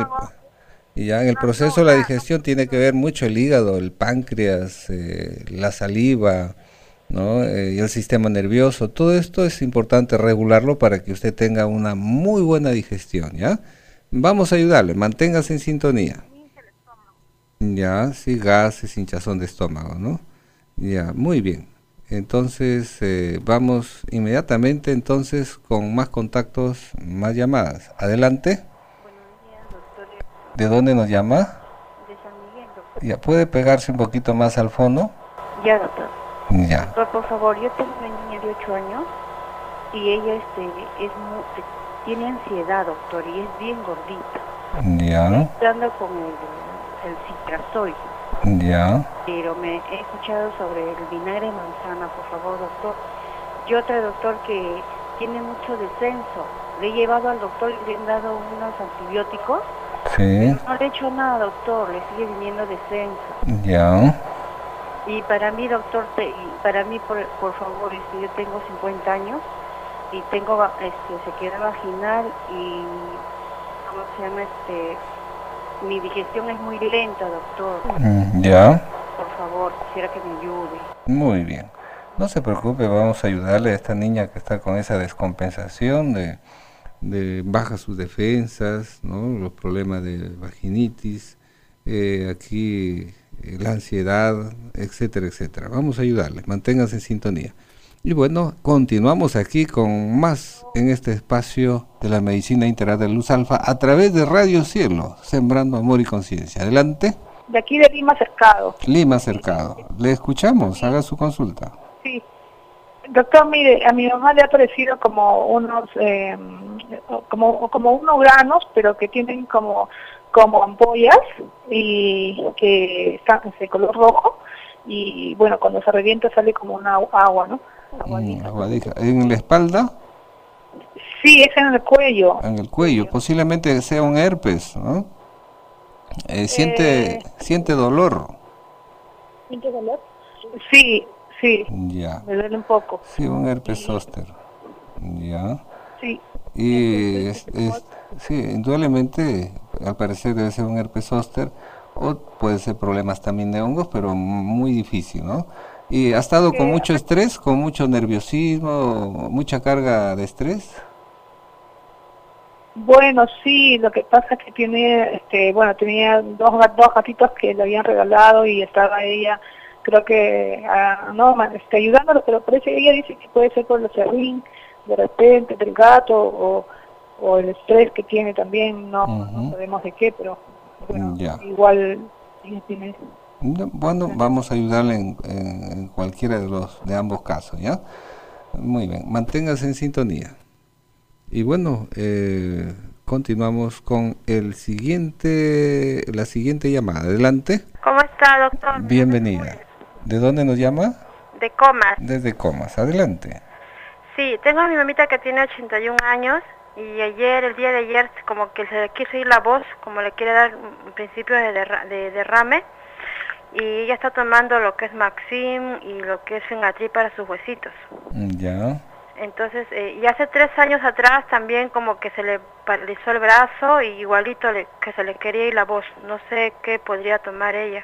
en el proceso de la digestión tiene que ver mucho el hígado, el páncreas, la saliva, ¿no? Y el sistema nervioso. Todo esto es importante regularlo para que usted tenga una muy buena digestión, ¿ya? Vamos a ayudarle, manténgase en sintonía. Ya, sí, gases, hinchazón de estómago, ¿no? Ya, muy bien. Entonces, vamos inmediatamente entonces con más contactos, más llamadas. Adelante. Buenos días, doctor. ¿De dónde nos llama? De San Miguel, doctor. Ya, ¿puede pegarse un poquito más al fondo? Ya, doctor. Ya. Doctor, por favor, yo tengo una niña de 8 años y ella tiene ansiedad, doctor, y es bien gordita. Ya. Estoy dando con el Citrazoid. Ya. Pero me he escuchado sobre el vinagre de manzana, por favor, doctor. Y otra, doctor, que tiene mucho descenso. Le he llevado al doctor y le han dado unos antibióticos. Sí. No le he hecho nada, doctor, le sigue viniendo descenso. Ya. Y para mí, doctor, por favor, yo tengo 50 años y tengo sequedad vaginal y, ¿cómo se llama? Mi digestión es muy lenta, doctor. Ya. Por favor, quisiera que me ayude. Muy bien. No se preocupe, vamos a ayudarle a esta niña que está con esa descompensación de bajas sus defensas, ¿no? Los problemas de vaginitis, aquí la ansiedad, etcétera, etcétera. Vamos a ayudarle, manténganse en sintonía. Y bueno, continuamos aquí con más en este espacio de la medicina integral de Luz Alfa a través de Radio Cielo, sembrando amor y conciencia. Adelante. De aquí de Lima Cercado. Lima Cercado. Le escuchamos, haga su consulta. Sí. Doctor, mire, a mi mamá le ha aparecido como unos como unos granos, pero que tienen como ampollas y que están de color rojo, y bueno, cuando se revienta sale como una agua, ¿no? Aguadija. ¿En la espalda? Sí, es en el cuello. En el cuello, posiblemente sea un herpes, ¿no? ¿Siente dolor? ¿Siente dolor? Sí. Ya. Me duele un poco. Sí, un herpes zóster. Ya. Sí. Y sí, indudablemente, al parecer debe ser un herpes zóster, o puede ser problemas también de hongos, pero muy difícil, ¿no? ¿Y ha estado con mucho estrés, con mucho nerviosismo, mucha carga de estrés? Bueno, sí, lo que pasa es que tenía dos gatitos que le habían regalado y estaba ella, creo que, ayudándolo, pero parece ella dice que puede ser por el serrín, de repente, del gato, o el estrés que tiene también, no sabemos de qué, pero bueno, igual ella tiene... Bueno, vamos a ayudarle en cualquiera de ambos casos, ¿ya? Muy bien, manténgase en sintonía. Y bueno, continuamos con la siguiente llamada. Adelante. ¿Cómo está, doctor? Bienvenida. ¿De dónde nos llama? De Comas. Desde Comas, adelante. Sí, tengo a mi mamita que tiene 81 años y el día de ayer, como que se le quiso ir la voz, como le quiere dar un principio de derrame, y ella está tomando lo que es Maxim y lo que es Finatri para sus huesitos. Ya. Entonces, y hace 3 años atrás también como que se le paralizó el brazo y igualito que se le quería ir la voz. No sé qué podría tomar ella.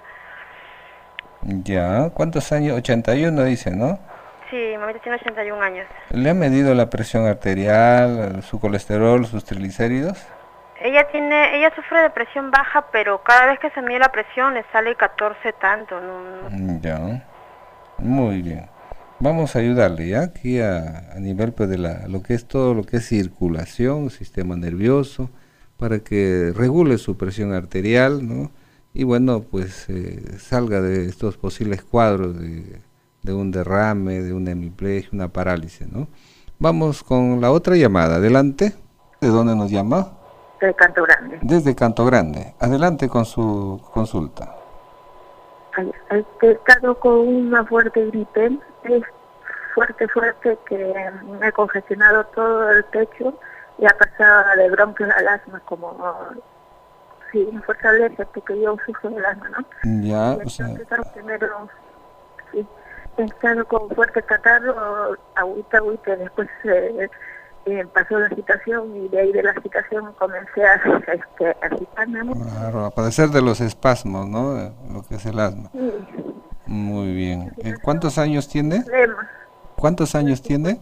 Ya, ¿cuántos años? 81 dice, ¿no? Sí, mi mamita tiene 81 años. ¿Le ha medido la presión arterial, su colesterol, sus triglicéridos? Ella sufre de presión baja, pero cada vez que se mide la presión le sale 14 tanto. Ya, muy bien. Vamos a ayudarle ya aquí a nivel pues, de lo que es todo lo que es circulación, sistema nervioso, para que regule su presión arterial, ¿no? Y bueno, pues salga de estos posibles cuadros de un derrame, de una hemiplegia, una parálisis, ¿no? Vamos con la otra llamada. Adelante. ¿De dónde nos llama? De Canto Grande. Desde Canto Grande. Adelante con su consulta. He estado con una fuerte gripe, es fuerte que me ha congestionado todo el pecho y ha pasado de bronquios al asma, como sí, fuerza alergia, porque yo sufro del asma, ¿no? Ya, y entonces, primero, sí, he estado con fuerte catarro, agüita, después pasó la agitación y de ahí de la agitación comencé a agitarme mucho. Claro, a padecer de los espasmos, ¿no? Lo que es el asma. Sí. Muy bien. ¿Cuántos años tiene? ¿Cuántos años tiene?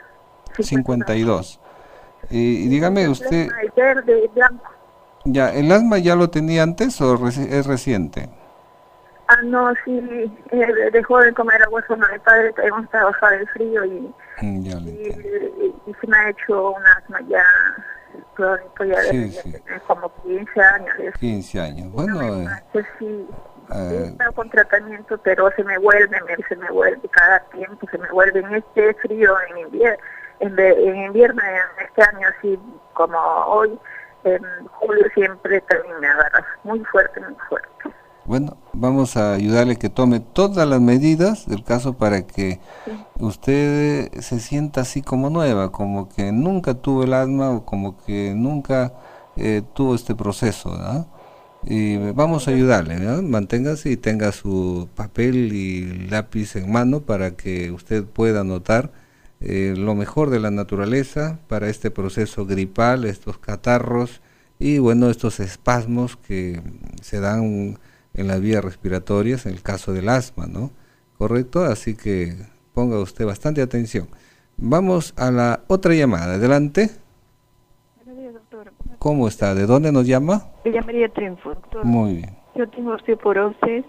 52. Y dígame usted... Verde, blanco. Ya, ¿el asma ya lo tenía antes o es reciente? No, sí, dejó de comer agua sola de padre, hemos estado bajo el frío y se me ha hecho un asma ya crónico, ya desde como 15 años. 15 años, bueno... sí, he estado con tratamiento, pero se me vuelve cada tiempo, se me vuelve en este frío, en invierno, en este año así como hoy, en julio siempre también me agarra muy fuerte. Bueno, vamos a ayudarle que tome todas las medidas del caso para que usted se sienta así como nueva, como que nunca tuvo el asma o como que nunca tuvo este proceso, ¿no? Y vamos a ayudarle, ¿no? Manténgase y tenga su papel y lápiz en mano para que usted pueda anotar lo mejor de la naturaleza para este proceso gripal, estos catarros y bueno, estos espasmos que se dan en las vías respiratorias en el caso del asma, ¿no? ¿Correcto? Así que ponga usted bastante atención. Vamos a la otra llamada. Adelante. Buenos días, doctor. ¿Cómo está? ¿De dónde nos llama? Me llamaría Triunfo, doctor. Muy bien. Yo tengo osteoporosis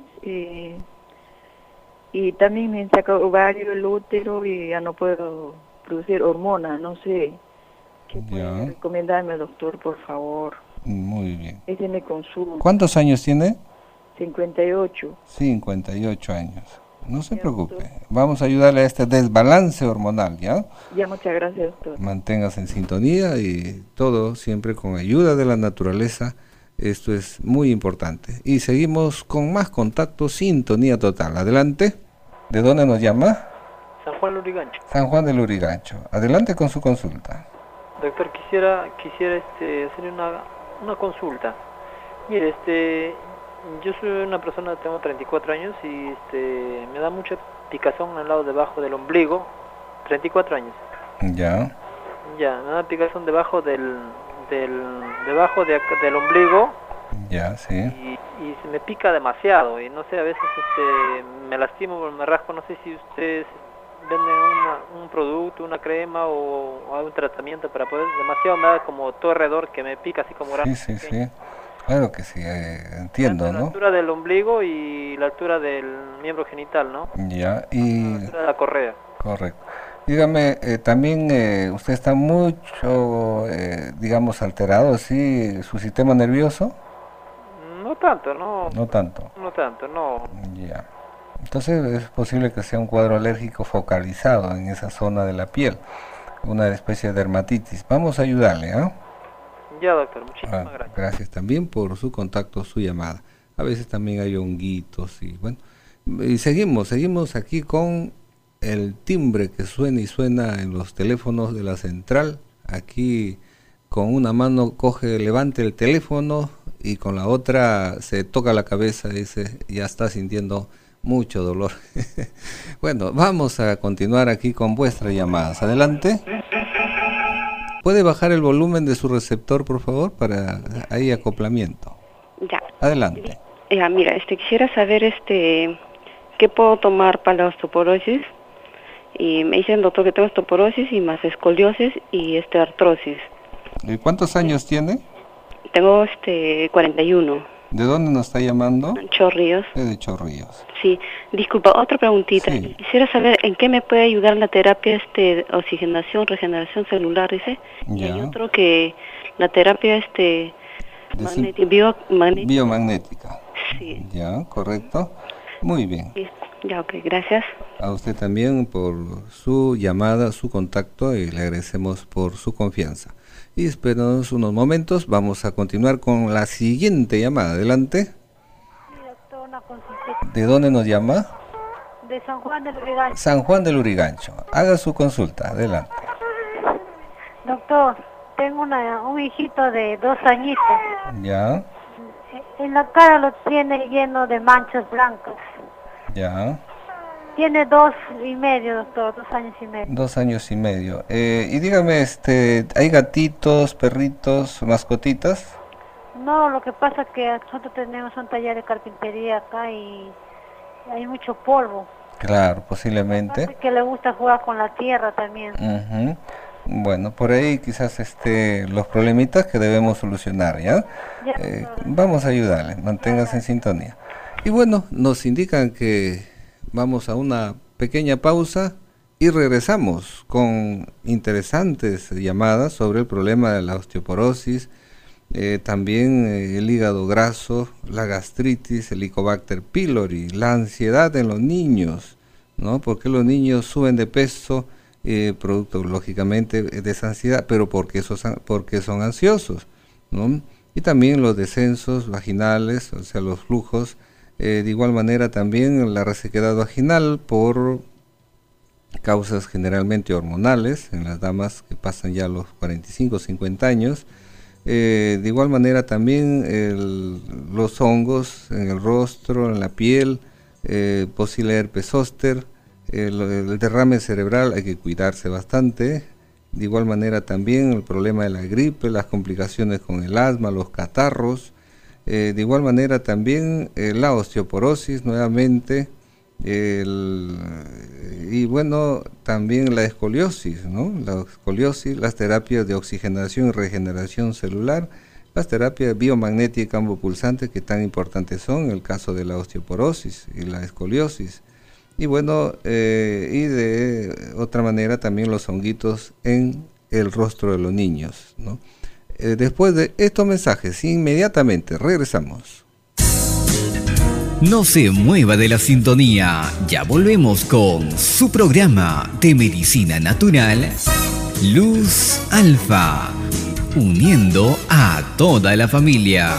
y también me han sacado ovario, el útero y ya no puedo producir hormonas. No sé qué puede recomendarme, doctor, por favor. Muy bien. Ese me consulta. ¿Cuántos años tiene? 58. 58 años. No se preocupe. Vamos a ayudarle a este desbalance hormonal, ¿ya? Ya, muchas gracias, doctor. Manténgase en sintonía y todo siempre con ayuda de la naturaleza. Esto es muy importante. Y seguimos con más contacto, sintonía total. Adelante. ¿De dónde nos llama? San Juan del Lurigancho. San Juan del Lurigancho. Adelante con su consulta. Doctor, quisiera hacer una consulta. Mire, yo soy una persona, tengo 34 años y me da mucha picazón al lado debajo del ombligo. 34 años. Ya. Ya, me da picazón debajo del ombligo. Ya, sí. Y se me pica demasiado y no sé, a veces me lastimo, me rasco. No sé si ustedes venden un producto, una crema o algún tratamiento para poder. Demasiado me da como todo alrededor que me pica así como grande. Sí, sí, sí. Claro que sí, entiendo, ¿no? La altura del ombligo y la altura del miembro genital, ¿no? Ya, y... La altura de la correa. Correcto. Dígame, también usted está mucho, digamos, alterado, ¿sí? ¿Su sistema nervioso? No tanto, no. No tanto. No tanto, no. Ya. Entonces es posible que sea un cuadro alérgico focalizado en esa zona de la piel, una especie de dermatitis. Vamos a ayudarle, ¿ah? Ya, doctor, muchísimas gracias. Gracias también por su contacto, su llamada. A veces también hay honguitos y bueno. Y seguimos aquí con el timbre que suena y suena en los teléfonos de la central. Aquí con una mano levante el teléfono y con la otra se toca la cabeza y dice, ya está sintiendo mucho dolor. Bueno, vamos a continuar aquí con vuestras llamadas. Adelante. ¿Puede bajar el volumen de su receptor, por favor, para ahí acoplamiento? Ya. Adelante. Ya, mira, quisiera saber qué puedo tomar para la osteoporosis. Y me dice el doctor que tengo osteoporosis y más escoliosis y artrosis. ¿Y cuántos años tiene? Tengo 41. ¿De dónde nos está llamando? Chorrillos. De Chorrillos. Sí. Disculpa, otra preguntita. Sí. Quisiera saber en qué me puede ayudar la terapia oxigenación, regeneración celular, dice. Ya. Y hay otro que la terapia biomagnética. Sí. Ya, correcto. Muy bien. Sí. Ya, ok, gracias. A usted también por su llamada, su contacto y le agradecemos por su confianza. Y espérenos unos momentos, vamos a continuar con la siguiente llamada. Adelante. Sí, doctor, una consulta. ¿De dónde nos llama? De San Juan del Lurigancho. San Juan del Lurigancho. Haga su consulta, adelante. Doctor, tengo un hijito de 2 añitos. Ya. En la cara lo tiene lleno de manchas blancas. Ya. Tiene 2 y medio, doctor, 2 años y medio. 2 años y medio. Y dígame, ¿hay gatitos, perritos, mascotitas? No, lo que pasa es que nosotros tenemos un taller de carpintería acá y hay mucho polvo. Claro, posiblemente. Parece que le gusta jugar con la tierra también. Bueno, por ahí quizás los problemitas que debemos solucionar, ¿ya? Vamos a ayudarle, manténgase en sintonía. Y bueno, nos indican que vamos a una pequeña pausa y regresamos con interesantes llamadas sobre el problema de la osteoporosis, también el hígado graso, la gastritis, el Helicobacter pylori, la ansiedad en los niños, ¿no? Porque los niños suben de peso, producto lógicamente de esa ansiedad, pero porque son ansiosos, ¿no? Y también los descensos vaginales, o sea, los flujos. De igual manera también la resequedad vaginal por causas generalmente hormonales en las damas que pasan ya los 45 50 años. De igual manera también los hongos en el rostro, en la piel, posible herpes zóster, el derrame cerebral, hay que cuidarse bastante. De igual manera también el problema de la gripe, las complicaciones con el asma, los catarros. De igual manera también la osteoporosis nuevamente, Y bueno, también la escoliosis, ¿no? La escoliosis, las terapias de oxigenación y regeneración celular, las terapias biomagnética y campo pulsante que tan importantes son en el caso de la osteoporosis y la escoliosis. Y bueno, y de otra manera también los honguitos en el rostro de los niños, ¿no? Después de estos mensajes, inmediatamente regresamos. No se mueva de la sintonía, ya volvemos con su programa de medicina natural, Luz Alfa, uniendo a toda la familia.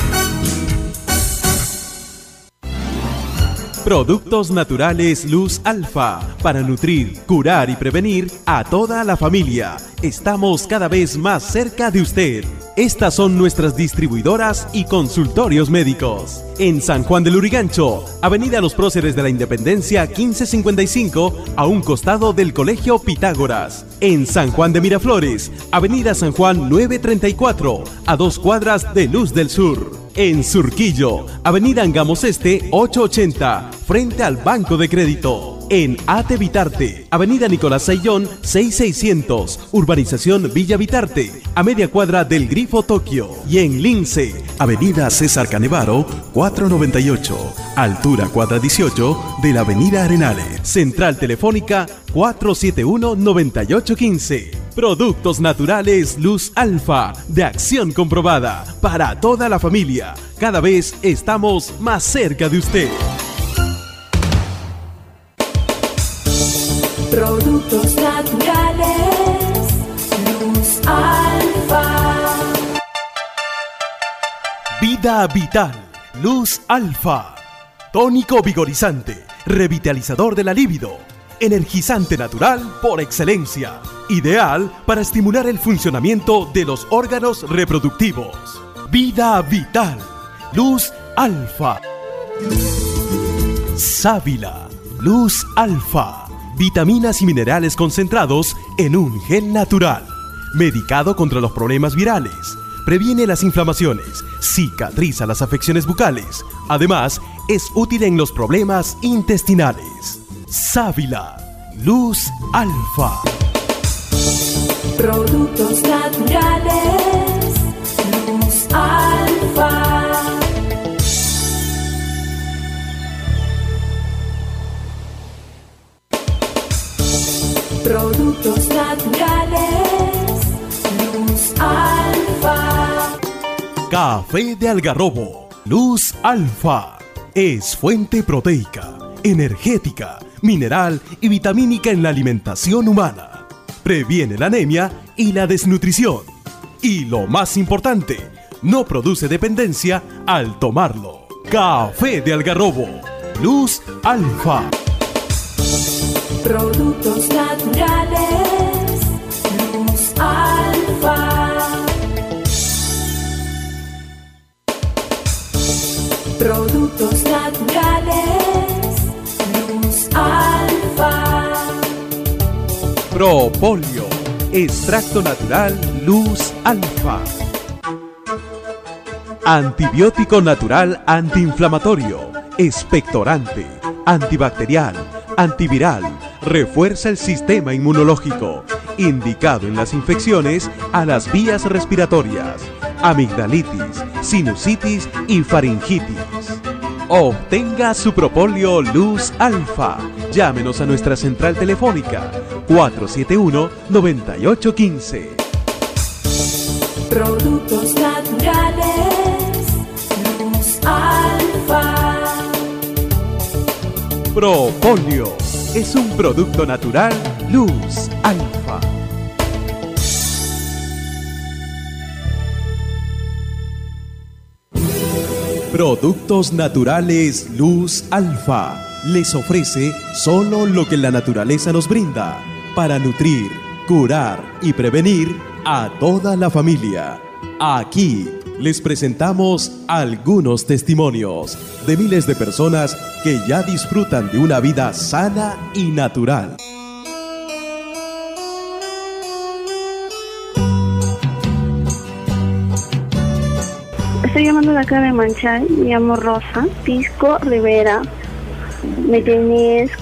Productos naturales Luz Alfa, para nutrir, curar y prevenir a toda la familia. Estamos cada vez más cerca de usted. Estas son nuestras distribuidoras y consultorios médicos. En San Juan del Lurigancho, Avenida Los Próceres de la Independencia 1555, a un costado del Colegio Pitágoras. En San Juan de Miraflores, Avenida San Juan 934, a 2 cuadras de Luz del Sur. En Surquillo, Avenida Angamos Este 880, frente al Banco de Crédito. En Ate Vitarte, Avenida Nicolás Sayón 6600, Urbanización Villa Vitarte, a media cuadra del Grifo Tokio. Y en Lince, Avenida César Canevaro 498, altura cuadra 18 de la Avenida Arenales. Central Telefónica 471-9815. Productos naturales Luz Alfa, de acción comprobada, para toda la familia. Cada vez estamos más cerca de usted. Productos naturales Luz Alfa. Vida Vital Luz Alfa. Tónico vigorizante, revitalizador de la libido, energizante natural por excelencia, ideal para estimular el funcionamiento de los órganos reproductivos. Vida Vital Luz Alfa. Sábila Luz Alfa. Vitaminas y minerales concentrados en un gel natural. Medicado contra los problemas virales. Previene las inflamaciones. Cicatriza las afecciones bucales. Además, es útil en los problemas intestinales. Sábila Luz Alfa. Productos naturales Luz Alfa. Productos naturales Luz Alfa. Café de algarrobo Luz Alfa. Es fuente proteica, energética, mineral y vitamínica en la alimentación humana. Previene la anemia y la desnutrición. Y lo más importante, no produce dependencia al tomarlo. Café de algarrobo Luz Alfa. Productos naturales Luz Alfa. Productos naturales Luz Alfa. Propolio, extracto natural Luz Alfa. Antibiótico natural antiinflamatorio, expectorante, antibacterial, antiviral, refuerza el sistema inmunológico, indicado en las infecciones a las vías respiratorias, amigdalitis, sinusitis y faringitis. Obtenga su Propolio Luz Alfa. Llámenos a nuestra central telefónica 471-9815. Productos naturales Luz Alfa. Propolio es un producto natural Luz Alfa. Productos naturales Luz Alfa les ofrece solo lo que la naturaleza nos brinda para nutrir, curar y prevenir a toda la familia. Aquí les presentamos algunos testimonios de miles de personas que ya disfrutan de una vida sana y natural. Estoy llamando de acá de Manchay, me llamo Rosa Pisco Rivera. Mi DNI es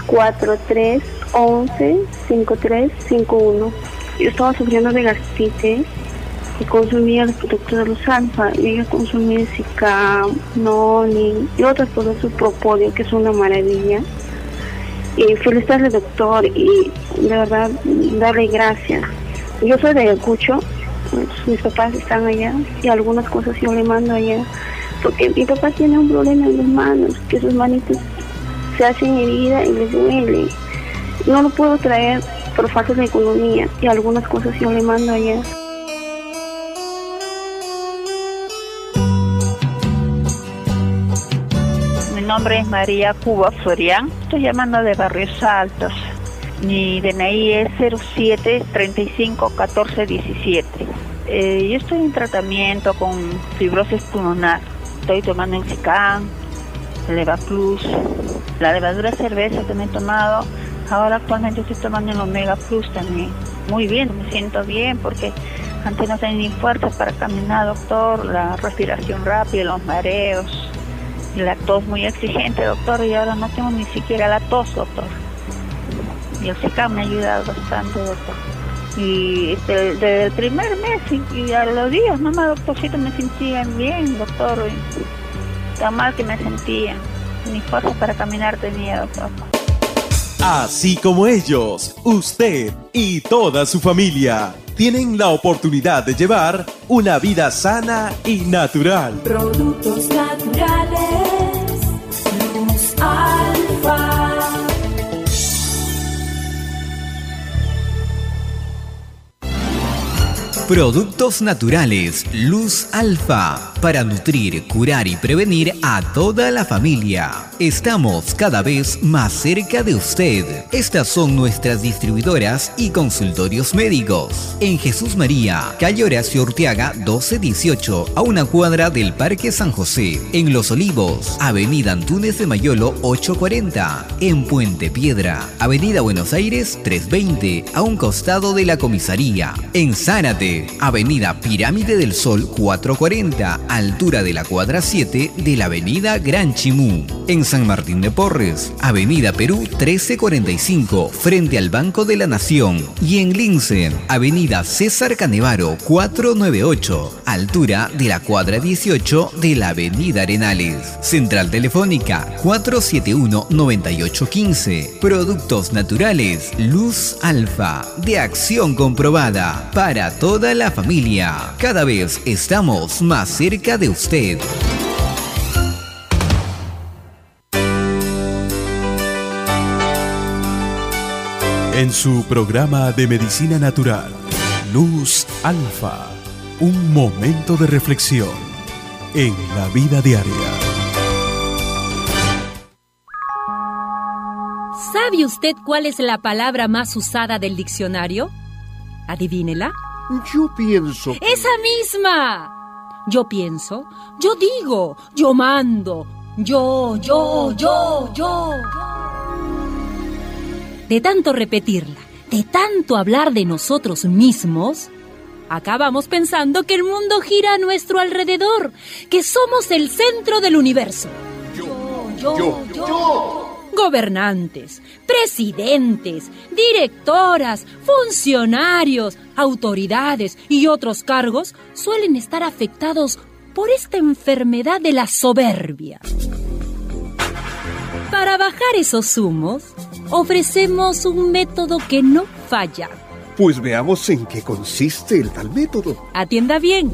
43115351. Yo estaba sufriendo de gastritis y consumía los productos de Luz Alfa. Y ella consumía Zicam, Noni y otros productos Propodio, que es una maravilla. Y felicitar al doctor y de verdad darle gracias. Yo soy de Ayacucho, mis papás están allá y algunas cosas yo le mando allá. Porque mi papá tiene un problema en las manos, que sus manitos se hacen herida y les duele. No lo puedo traer por falta de economía y algunas cosas yo le mando allá. Mi nombre es María Cuba Sorián, estoy llamando de Barrios Altos. Mi DNI es 07351417. Yo estoy en tratamiento con fibrosis pulmonar. Estoy tomando Zicam, Leva Plus, la levadura cerveza que me he tomado. Ahora actualmente estoy tomando el Omega Plus también. Muy bien, me siento bien porque antes no tenía ni fuerza para caminar, doctor. La respiración rápida, los mareos, y la tos muy exigente, doctor. Y ahora no tengo ni siquiera la tos, doctor. Y el Zicam me ha ayudado bastante, doctor. Y desde el primer mes y a los días, mamá, doctorcito, me sentía bien, doctor. Tan mal que me sentía. Ni fuerza para caminar tenía, doctor. Así como ellos, usted y toda su familia tienen la oportunidad de llevar una vida sana y natural. Productos naturales, Luz Alfa. Productos naturales Luz Alfa, para nutrir, curar y prevenir a toda la familia. Estamos cada vez más cerca de usted. Estas son nuestras distribuidoras y consultorios médicos. En Jesús María, calle Horacio Urteaga 1218, a una cuadra del Parque San José. En Los Olivos, avenida Antúnez de Mayolo 840. En Puente Piedra, avenida Buenos Aires 320, a un costado de la comisaría. En Zárate, avenida Pirámide del Sol 440, altura de la cuadra 7 de la avenida Gran Chimú. En San Martín de Porres, avenida Perú 1345, frente al Banco de la Nación. Y en Lince, avenida César Canevaro 498, altura de la cuadra 18 de la avenida Arenales. Central telefónica 471-9815. Productos naturales Luz Alfa, de acción comprobada para toda la familia. Cada vez estamos más cerca de usted. En su programa de medicina natural, Luz Alfa, un momento de reflexión en la vida diaria. ¿Sabe usted cuál es la palabra más usada del diccionario? Adivínela. Yo pienso... ¡Esa misma! Yo pienso, yo digo, yo mando, yo. De tanto repetirla, de tanto hablar de nosotros mismos, acabamos pensando que el mundo gira a nuestro alrededor, que somos el centro del universo. Yo. Gobernantes, presidentes, directoras, funcionarios, autoridades y otros cargos suelen estar afectados por esta enfermedad de la soberbia. Para bajar esos humos, ofrecemos un método que no falla. Pues veamos en qué consiste el tal método. Atienda bien.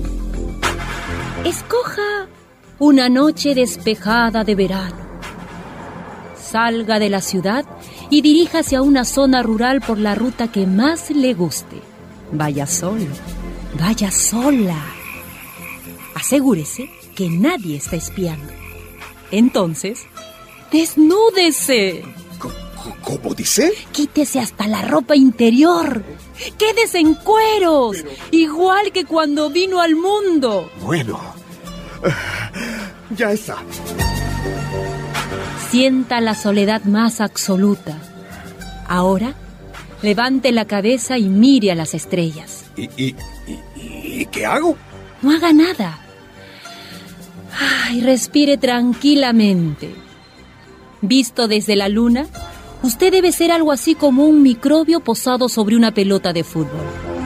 Escoja una noche despejada de verano. Salga de la ciudad y diríjase a una zona rural por la ruta que más le guste. Vaya solo, vaya sola. Asegúrese que nadie está espiando. Entonces, desnúdese. ¿Cómo dice? Quítese hasta la ropa interior. Quédese en cueros, igual que cuando vino al mundo. Bueno, ya está. Sienta la soledad más absoluta. Ahora, levante la cabeza y mire a las estrellas. ¿Y qué hago? No haga nada. Ay, respire tranquilamente. Visto desde la luna, usted debe ser algo así como un microbio posado sobre una pelota de fútbol.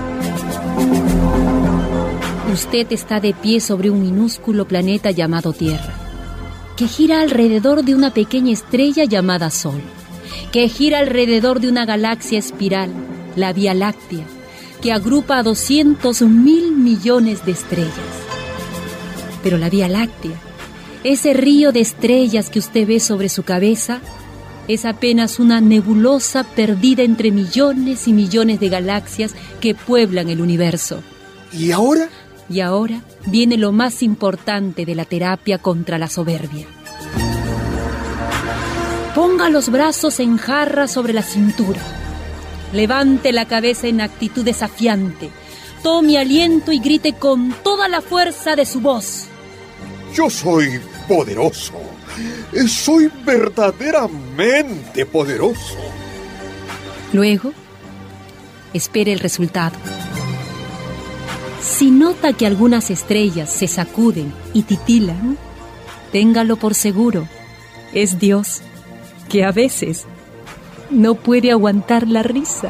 Usted está de pie sobre un minúsculo planeta llamado Tierra, que gira alrededor de una pequeña estrella llamada Sol, que gira alrededor de una galaxia espiral, la Vía Láctea, que agrupa a 200.000 millones de estrellas. Pero la Vía Láctea, ese río de estrellas que usted ve sobre su cabeza, es apenas una nebulosa perdida entre millones y millones de galaxias que pueblan el universo. ¿Y ahora? Y ahora viene lo más importante de la terapia contra la soberbia. Ponga los brazos en jarra sobre la cintura. Levante la cabeza en actitud desafiante. Tome aliento y grite con toda la fuerza de su voz. Yo soy poderoso. Soy verdaderamente poderoso. Luego, espere el resultado. Si nota que algunas estrellas se sacuden y titilan, téngalo por seguro. Es Dios, que a veces no puede aguantar la risa.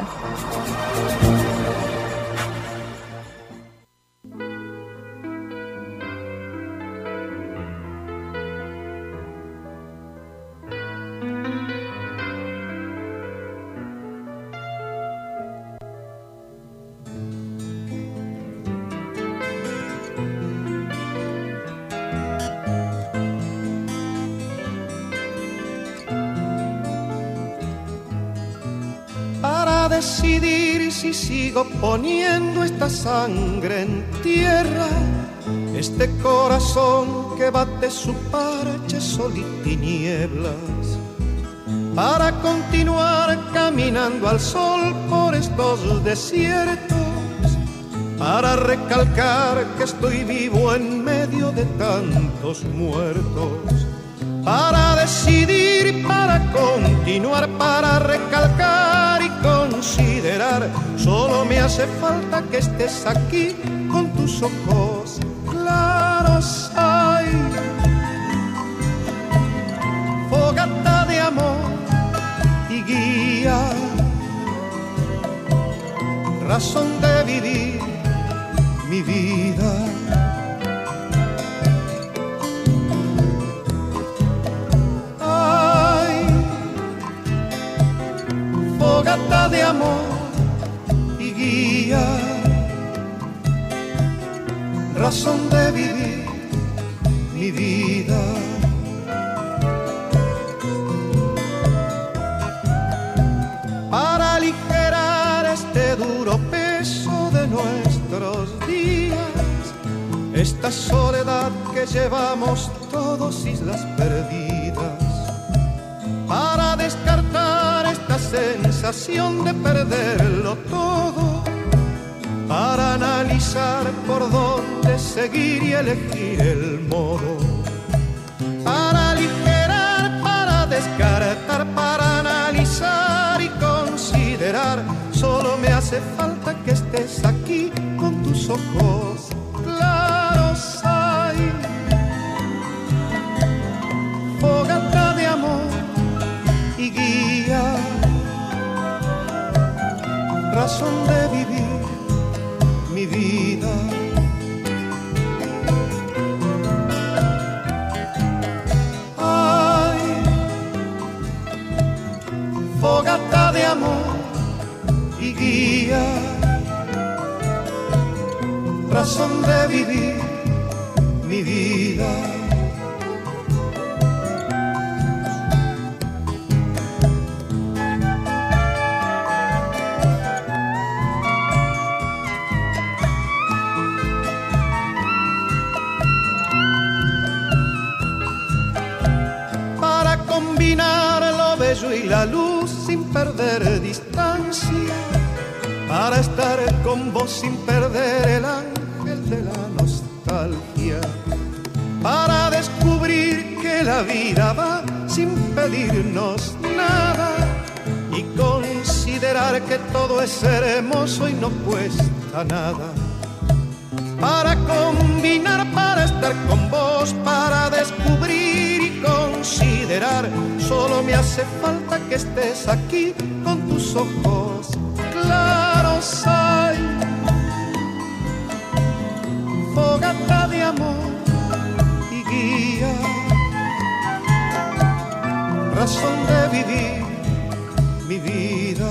Decidir si sigo poniendo esta sangre en tierra, este corazón que bate su parche sol y tinieblas, para continuar caminando al sol por estos desiertos, para recalcar que estoy vivo en medio de tantos muertos, para decidir, para continuar, para recalcar y considerar. Solo me hace falta que estés aquí con tus ojos claros. Ay, fogata de amor y guía, razón de vivir mi vida. Fogata de amor y guía, razón de vivir mi vida. Para aligerar este duro peso de nuestros días, esta soledad que llevamos todos, islas perdidas, para descartar esta sensación de perderlo todo, para analizar por dónde seguir y elegir el modo, para aligerar, para descartar, para analizar y considerar. Solo me hace falta que estés aquí con tus ojos claros. Ay, fogata de amor y guía, razón de vivir mi vida. Ay, fogata de amor y guía, razón de vivir mi vida. Y la luz sin perder distancia, para estar con vos sin perder el ángel de la nostalgia, para descubrir que la vida va sin pedirnos nada y considerar que todo es hermoso y no cuesta nada, para combinar, para estar con vos, para descubrir y considerar. Solo me hace falta que estés aquí con tus ojos claros. Hay fogata de amor y guía, razón de vivir mi vida.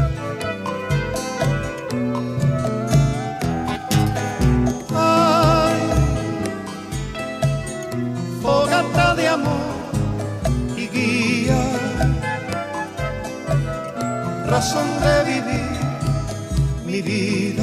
Ay, fogata de amor y guía, razón de vivir mi vida.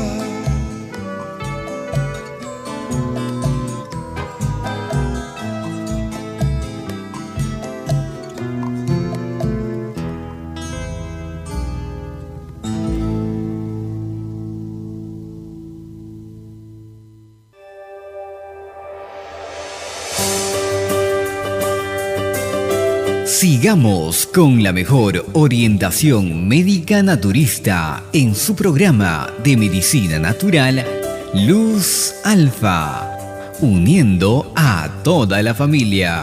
Sigamos con la mejor orientación médica naturista en su programa de medicina natural Luz Alfa, uniendo a toda la familia.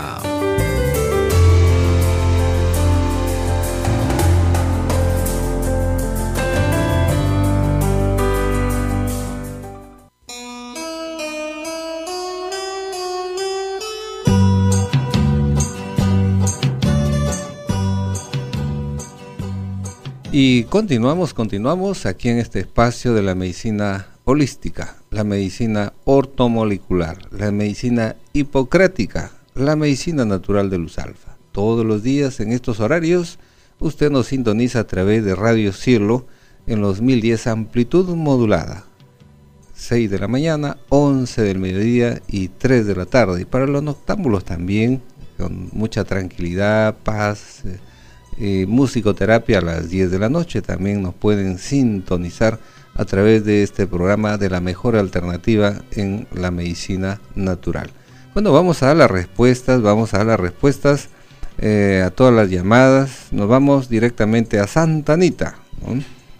Y continuamos aquí en este espacio de la medicina holística, la medicina ortomolecular, la medicina hipocrática, la medicina natural de Luz Alfa. Todos los días en estos horarios usted nos sintoniza a través de Radio Cielo en los 1010 amplitud modulada, 6 de la mañana, 11 del mediodía y 3 de la tarde. Y para los noctámbulos también, con mucha tranquilidad, paz, musicoterapia a las 10 de la noche. También nos pueden sintonizar a través de este programa de la mejor alternativa en la medicina natural. Bueno, vamos a dar las respuestas, a todas las llamadas. Nos vamos directamente a Santa Anita, ¿no?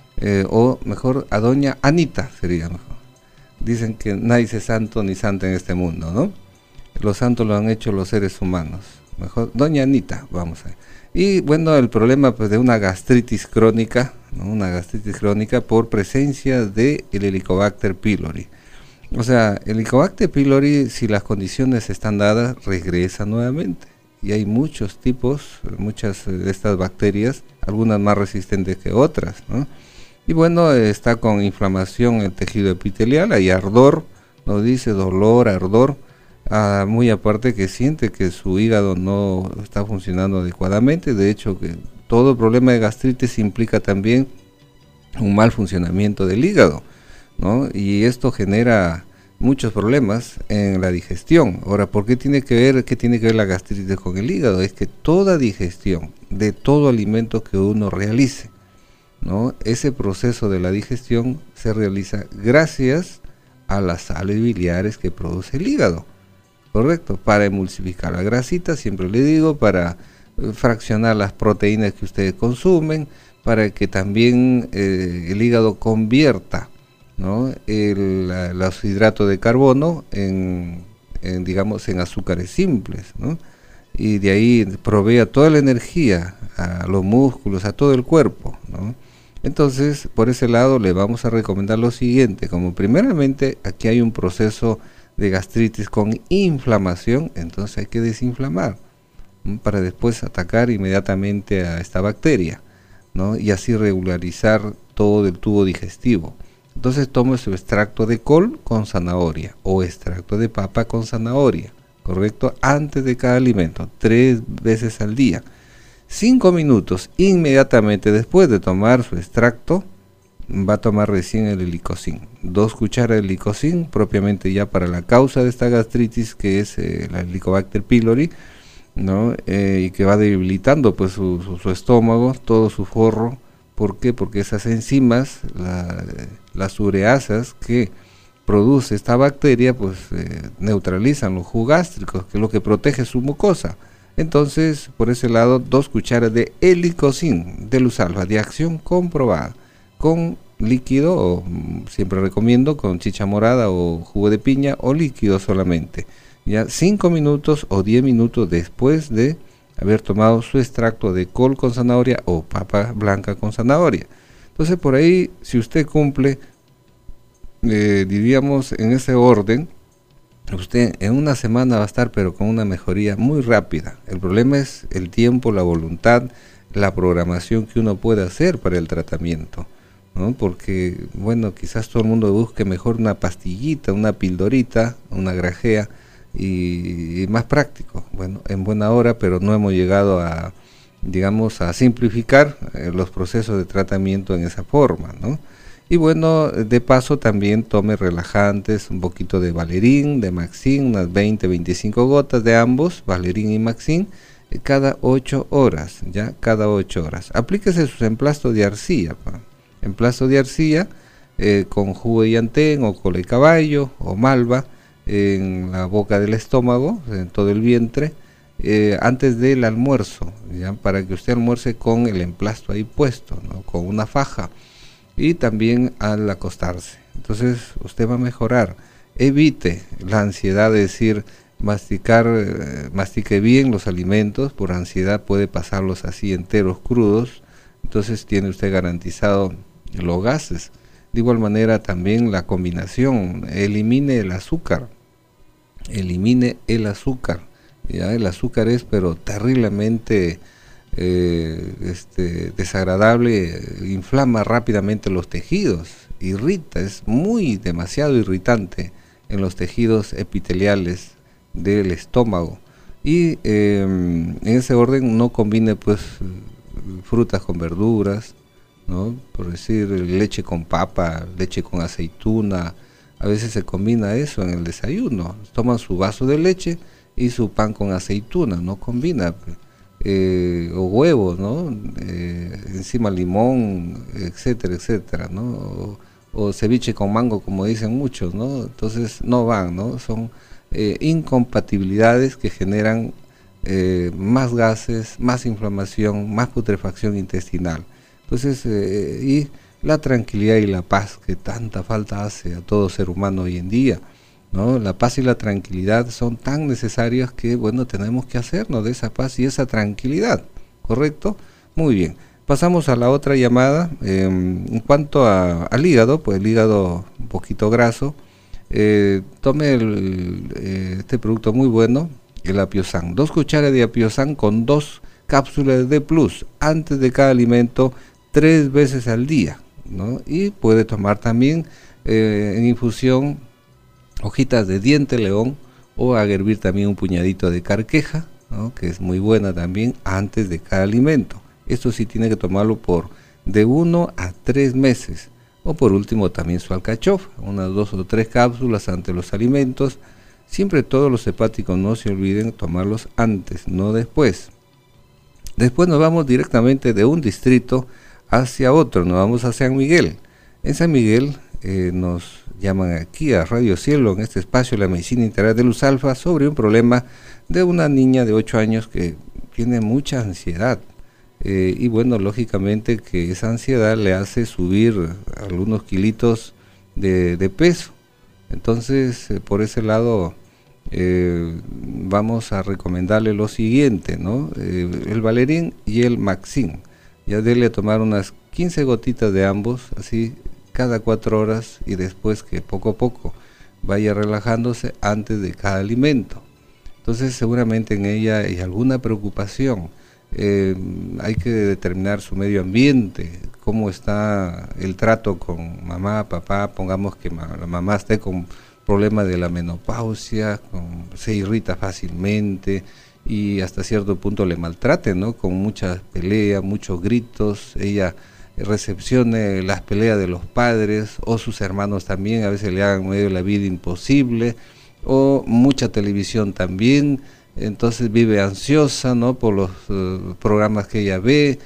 O mejor a Doña Anita sería mejor. Dicen que nadie es santo ni santa en este mundo, ¿no? Los santos lo han hecho los seres humanos. Mejor Doña Anita, vamos a ver. Y bueno, el problema pues de una gastritis crónica, ¿no? Una gastritis crónica por presencia de el Helicobacter pylori. O sea, el Helicobacter pylori, si las condiciones están dadas, regresa nuevamente. Y hay muchos tipos, muchas de estas bacterias, algunas más resistentes que otras, ¿no? Y bueno, está con inflamación en el tejido epitelial, hay ardor, nos dice dolor, ardor. Muy aparte que siente que su hígado no está funcionando adecuadamente. De hecho, que todo problema de gastritis implica también un mal funcionamiento del hígado, ¿no? Y esto genera muchos problemas en la digestión. Ahora, ¿por qué tiene que ver la gastritis con el hígado? Es que toda digestión de todo alimento que uno realice, ¿no? Ese proceso de la digestión se realiza gracias a las sales biliares que produce el hígado. Correcto, para emulsificar la grasita, siempre le digo, para fraccionar las proteínas que ustedes consumen, para que también el hígado convierta, ¿no? Los hidratos de carbono en azúcares simples, ¿no? Y de ahí provea toda la energía a los músculos, a todo el cuerpo, ¿no? Entonces, por ese lado le vamos a recomendar lo siguiente, como primeramente aquí hay un proceso de gastritis con inflamación, entonces hay que desinflamar, ¿no? Para después atacar inmediatamente a esta bacteria, ¿no? Y así regularizar todo el tubo digestivo. Entonces tome su extracto de col con zanahoria o extracto de papa con zanahoria, ¿correcto? Antes de cada alimento, 3 veces al día. 5 minutos inmediatamente después de tomar su extracto, va a tomar recién el helicocin, 2 cucharas de helicocin, propiamente ya para la causa de esta gastritis, que es la Helicobacter pylori, ¿no? Y que va debilitando pues su estómago, todo su forro. ¿Por qué? Porque esas enzimas, las ureasas que produce esta bacteria, pues neutralizan los jugos gástricos, que es lo que protege su mucosa. Entonces, por ese lado, 2 cucharas de helicocin de Luz Alfa, de acción comprobada, con líquido, o siempre recomiendo con chicha morada o jugo de piña, o líquido solamente. ya 5 minutos o 10 minutos después de haber tomado su extracto de col con zanahoria o papa blanca con zanahoria. Entonces por ahí, si usted cumple, diríamos en ese orden, usted en una semana va a estar pero con una mejoría muy rápida. El problema es el tiempo, la voluntad, la programación que uno puede hacer para el tratamiento, ¿no? Porque, bueno, quizás todo el mundo busque mejor una pastillita, una pildorita, una grajea, y más práctico, bueno, en buena hora, pero no hemos llegado a, digamos, a simplificar los procesos de tratamiento en esa forma, ¿no? Y bueno, de paso también tome relajantes, un poquito de Valerín, de Maxin, unas 20-25 gotas de ambos, Valerín y Maxin, cada 8 horas, ya, cada 8 horas. Aplíquese sus emplastos de arcilla, emplasto de arcilla con jugo de llantén o cola de caballo o malva, en la boca del estómago, en todo el vientre, antes del almuerzo, ¿ya? Para que usted almuerce con el emplasto ahí puesto, ¿no? Con una faja, y también al acostarse. Entonces usted va a mejorar. Evite la ansiedad de decir mastique bien los alimentos. Por ansiedad puede pasarlos así enteros, crudos, entonces tiene usted garantizado los gases. De igual manera también la combinación, elimine el azúcar, ya, el azúcar es pero terriblemente desagradable, inflama rápidamente los tejidos, irrita, es demasiado irritante en los tejidos epiteliales del estómago. Y en ese orden no combine pues frutas con verduras, ¿no? Por decir, leche con papa, leche con aceituna, a veces se combina eso en el desayuno, toman su vaso de leche y su pan con aceituna, no combina, o huevos, ¿no? Encima limón, etcétera, etcétera, ¿no? O ceviche con mango, como dicen muchos, ¿no? Entonces no van, ¿no? Son incompatibilidades que generan más gases, más inflamación, más putrefacción intestinal. Entonces, y la tranquilidad y la paz que tanta falta hace a todo ser humano hoy en día, ¿no? La paz y la tranquilidad son tan necesarias que, bueno, tenemos que hacernos de esa paz y esa tranquilidad, ¿correcto? Muy bien, pasamos a la otra llamada. En cuanto al hígado, pues el hígado un poquito graso, tome este producto muy bueno, el Apiosan, 2 cucharas de Apiosan con 2 cápsulas de plus antes de cada alimento 3 veces al día, ¿no? Y puede tomar también en infusión hojitas de diente león, o a hervir también un puñadito de carqueja, ¿no? Que es muy buena también antes de cada alimento. Esto sí tiene que tomarlo por de 1 a 3 meses. O por último también su alcachofa, unas 2 o 3 cápsulas ante los alimentos. Siempre todos los hepáticos, no se olviden tomarlos antes, no después. Después nos vamos directamente de un distrito hacia otro, nos vamos a San Miguel. En San Miguel nos llaman aquí a Radio Cielo, en este espacio La Medicina Integral de Luz Alfa, sobre un problema de una niña de 8 años que tiene mucha ansiedad. Y bueno, lógicamente que esa ansiedad le hace subir algunos kilitos de peso. Entonces, por ese lado, vamos a recomendarle lo siguiente, ¿no? El Valerín y el Maxin. Ya dele a tomar unas 15 gotitas de ambos, así cada 4 horas, y después que poco a poco vaya relajándose antes de cada alimento. Entonces seguramente en ella hay alguna preocupación. Hay que determinar su medio ambiente, cómo está el trato con mamá, papá. Pongamos que la mamá esté con problemas de la menopausia, se irrita fácilmente y hasta cierto punto le maltrate, ¿no? Con muchas peleas, muchos gritos, ella recepcione las peleas de los padres, o sus hermanos también, a veces le hagan medio la vida imposible, o mucha televisión también. Entonces vive ansiosa, ¿no? Por los programas que ella ve,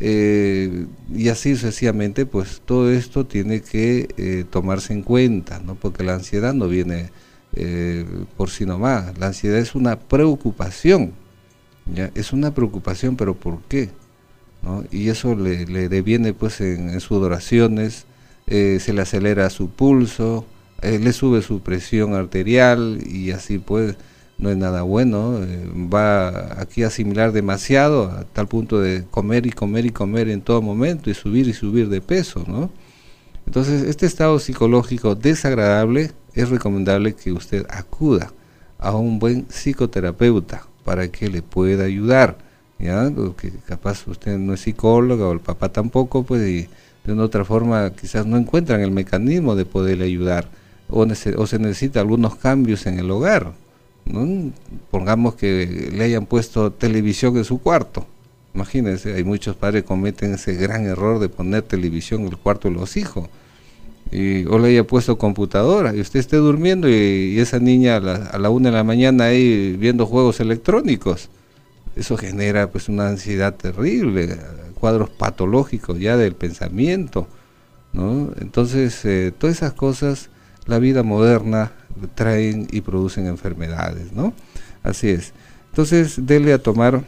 y así sucesivamente. Pues todo esto tiene que tomarse en cuenta, ¿no? Porque la ansiedad no viene por sí nomás. La ansiedad es una preocupación, ¿ya? Es una preocupación, pero ¿por qué? ¿No? Y eso le deviene pues en sudoraciones, se le acelera su pulso, le sube su presión arterial, y así pues no es nada bueno, va aquí a asimilar demasiado a tal punto de comer y comer y comer en todo momento y subir de peso, ¿no? Entonces, este estado psicológico desagradable es recomendable que usted acuda a un buen psicoterapeuta para que le pueda ayudar, ¿ya? Porque capaz usted no es psicóloga o el papá tampoco, pues, y de una otra forma quizás no encuentran el mecanismo de poderle ayudar, o se necesita algunos cambios en el hogar, ¿no? Pongamos que le hayan puesto televisión en su cuarto. Imagínense, hay muchos padres que cometen ese gran error de poner televisión en el cuarto de los hijos, o le haya puesto computadora y usted esté durmiendo y esa niña a la 1 de la mañana ahí viendo juegos electrónicos. Eso genera pues una ansiedad terrible, cuadros patológicos ya del pensamiento, ¿no? Entonces todas esas cosas la vida moderna traen y producen enfermedades, ¿no? Así es. Entonces dele a tomar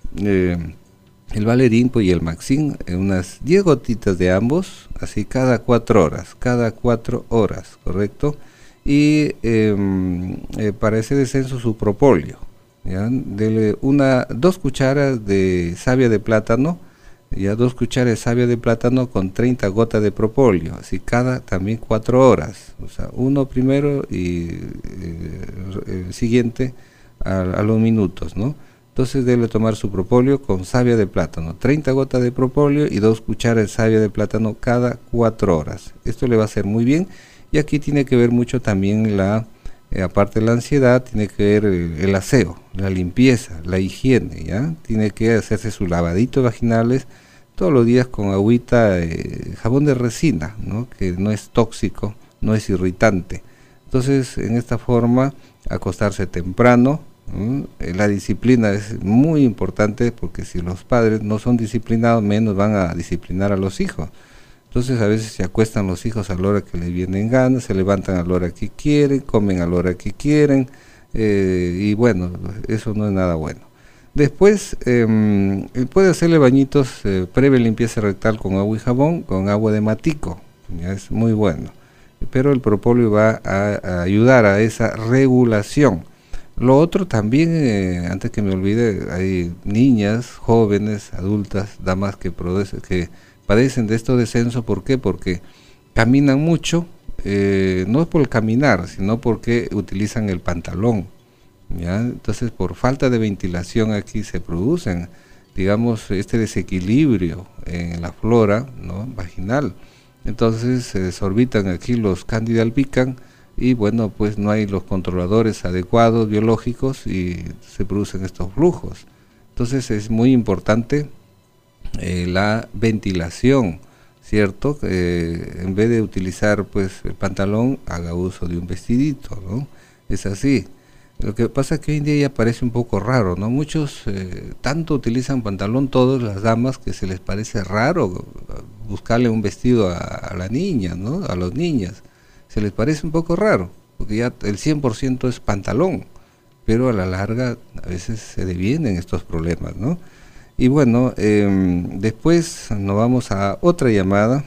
el Valerimpo y el Maxin, unas 10 gotitas de ambos, así cada 4 horas, ¿correcto? Y para ese descenso su propóleo, ¿ya? Dele 2 cucharas de savia de plátano, ya 2 cucharas de savia de plátano con 30 gotas de propóleo, así cada también 4 horas, o sea, uno primero y el siguiente a los minutos, ¿no? Entonces debe tomar su propóleo con savia de plátano, 30 gotas de propóleo y 2 cucharas de savia de plátano cada 4 horas. Esto le va a hacer muy bien, y aquí tiene que ver mucho también aparte de la ansiedad, tiene que ver el aseo, la limpieza, la higiene, ¿ya? Tiene que hacerse sus lavaditos vaginales todos los días con agüita, jabón de resina, ¿no? Que no es tóxico, no es irritante. Entonces, en esta forma, acostarse temprano. La disciplina es muy importante, porque si los padres no son disciplinados, menos van a disciplinar a los hijos. Entonces a veces se acuestan los hijos a la hora que les vienen ganas, se levantan a la hora que quieren, comen a la hora que quieren, y bueno, eso no es nada bueno. Después puede hacerle bañitos previa limpieza rectal con agua y jabón, con agua de matico, ya es muy bueno, pero el propóleo va a ayudar a esa regulación. Lo otro también, antes que me olvide, hay niñas, jóvenes, adultas, damas que padecen de estos descensos. ¿Por qué? Porque caminan mucho, no es por el caminar, sino porque utilizan el pantalón, ¿ya? Entonces, por falta de ventilación aquí se producen, digamos, este desequilibrio en la flora, ¿no?, vaginal. Entonces se desorbitan aquí los Candida albicans, y bueno, pues no hay los controladores adecuados biológicos y se producen estos flujos. Entonces es muy importante la ventilación, ¿cierto? En vez de utilizar pues el pantalón, haga uso de un vestidito, ¿no? Es así. Lo que pasa es que hoy en día ya parece un poco raro, ¿no? Muchos tanto utilizan pantalón, todas las damas, que se les parece raro buscarle un vestido a la niña, ¿no? A las niñas. Se les parece un poco raro, porque ya el 100% es pantalón, pero a la larga a veces se devienen estos problemas, ¿no? Y bueno, después nos vamos a otra llamada,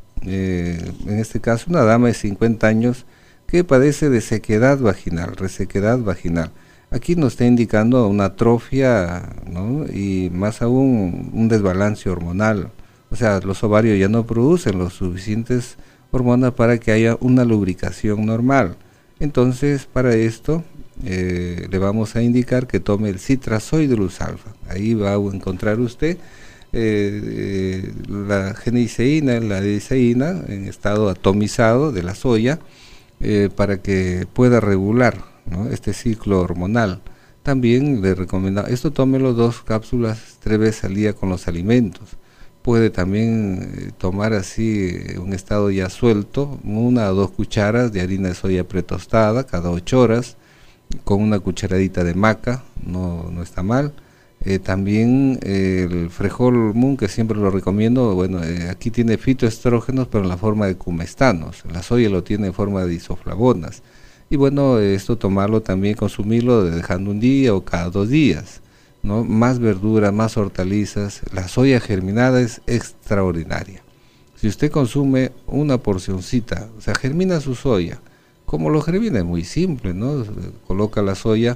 en este caso una dama de 50 años que padece de sequedad vaginal, resequedad vaginal. Aquí nos está indicando una atrofia, ¿no?, y más aún un desbalance hormonal, o sea, los ovarios ya no producen los suficientes hormonas para que haya una lubricación normal. Entonces, para esto le vamos a indicar que tome el Citrazoid de Luz Alfa. Ahí va a encontrar usted la geniceína, la liceína en estado atomizado de la soya, para que pueda regular, ¿no?, este ciclo hormonal. También le recomiendo, esto tómelo 2 cápsulas 3 veces al día con los alimentos. Puede también tomar así un estado ya suelto, 1 o 2 cucharas de harina de soya pretostada cada 8 horas, con una cucharadita de maca, no está mal. También el Frejol Moon, que siempre lo recomiendo, bueno, aquí tiene fitoestrógenos, pero en la forma de cumestanos. La soya lo tiene en forma de isoflavonas. Y bueno, esto tomarlo también, consumirlo dejando un día o cada 2 días. ¿No? Más verdura, más hortalizas. La soya germinada es extraordinaria. Si usted consume una porcioncita, o sea, germina su soya. ¿Cómo lo germina? Es muy simple, ¿no? Coloca la soya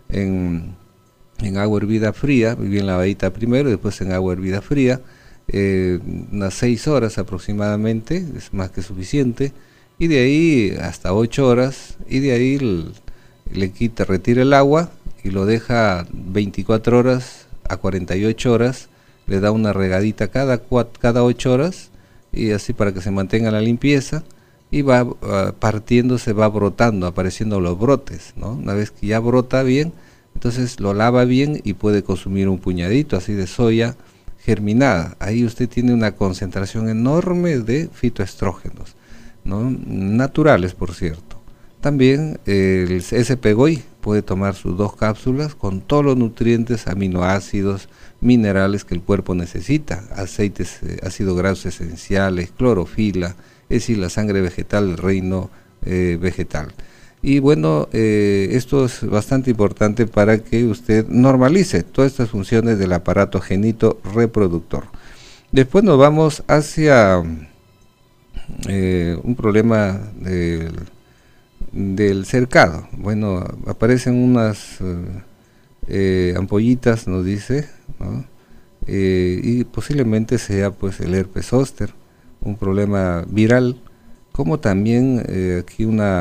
en agua hervida fría, bien lavadita primero, después en agua hervida fría, unas 6 horas aproximadamente, es más que suficiente, y de ahí hasta 8 horas, y de ahí retira el agua y lo deja 24 horas a 48 horas, le da una regadita cada 8 horas, y así para que se mantenga la limpieza, y va partiéndose, va brotando, apareciendo los brotes, ¿no? Una vez que ya brota bien, entonces lo lava bien y puede consumir un puñadito así de soya germinada. Ahí usted tiene una concentración enorme de fitoestrógenos, ¿no? Naturales, por cierto. También el SP-GOI puede tomar sus 2 cápsulas con todos los nutrientes, aminoácidos, minerales que el cuerpo necesita, aceites, ácidos grasos esenciales, clorofila, es decir, la sangre vegetal, el reino vegetal. Y bueno, esto es bastante importante para que usted normalice todas estas funciones del aparato genito reproductor. Después nos vamos hacia un problema del cercado. Bueno, aparecen unas ampollitas, nos dice, ¿no? Y posiblemente sea pues el herpes zóster, un problema viral, como también aquí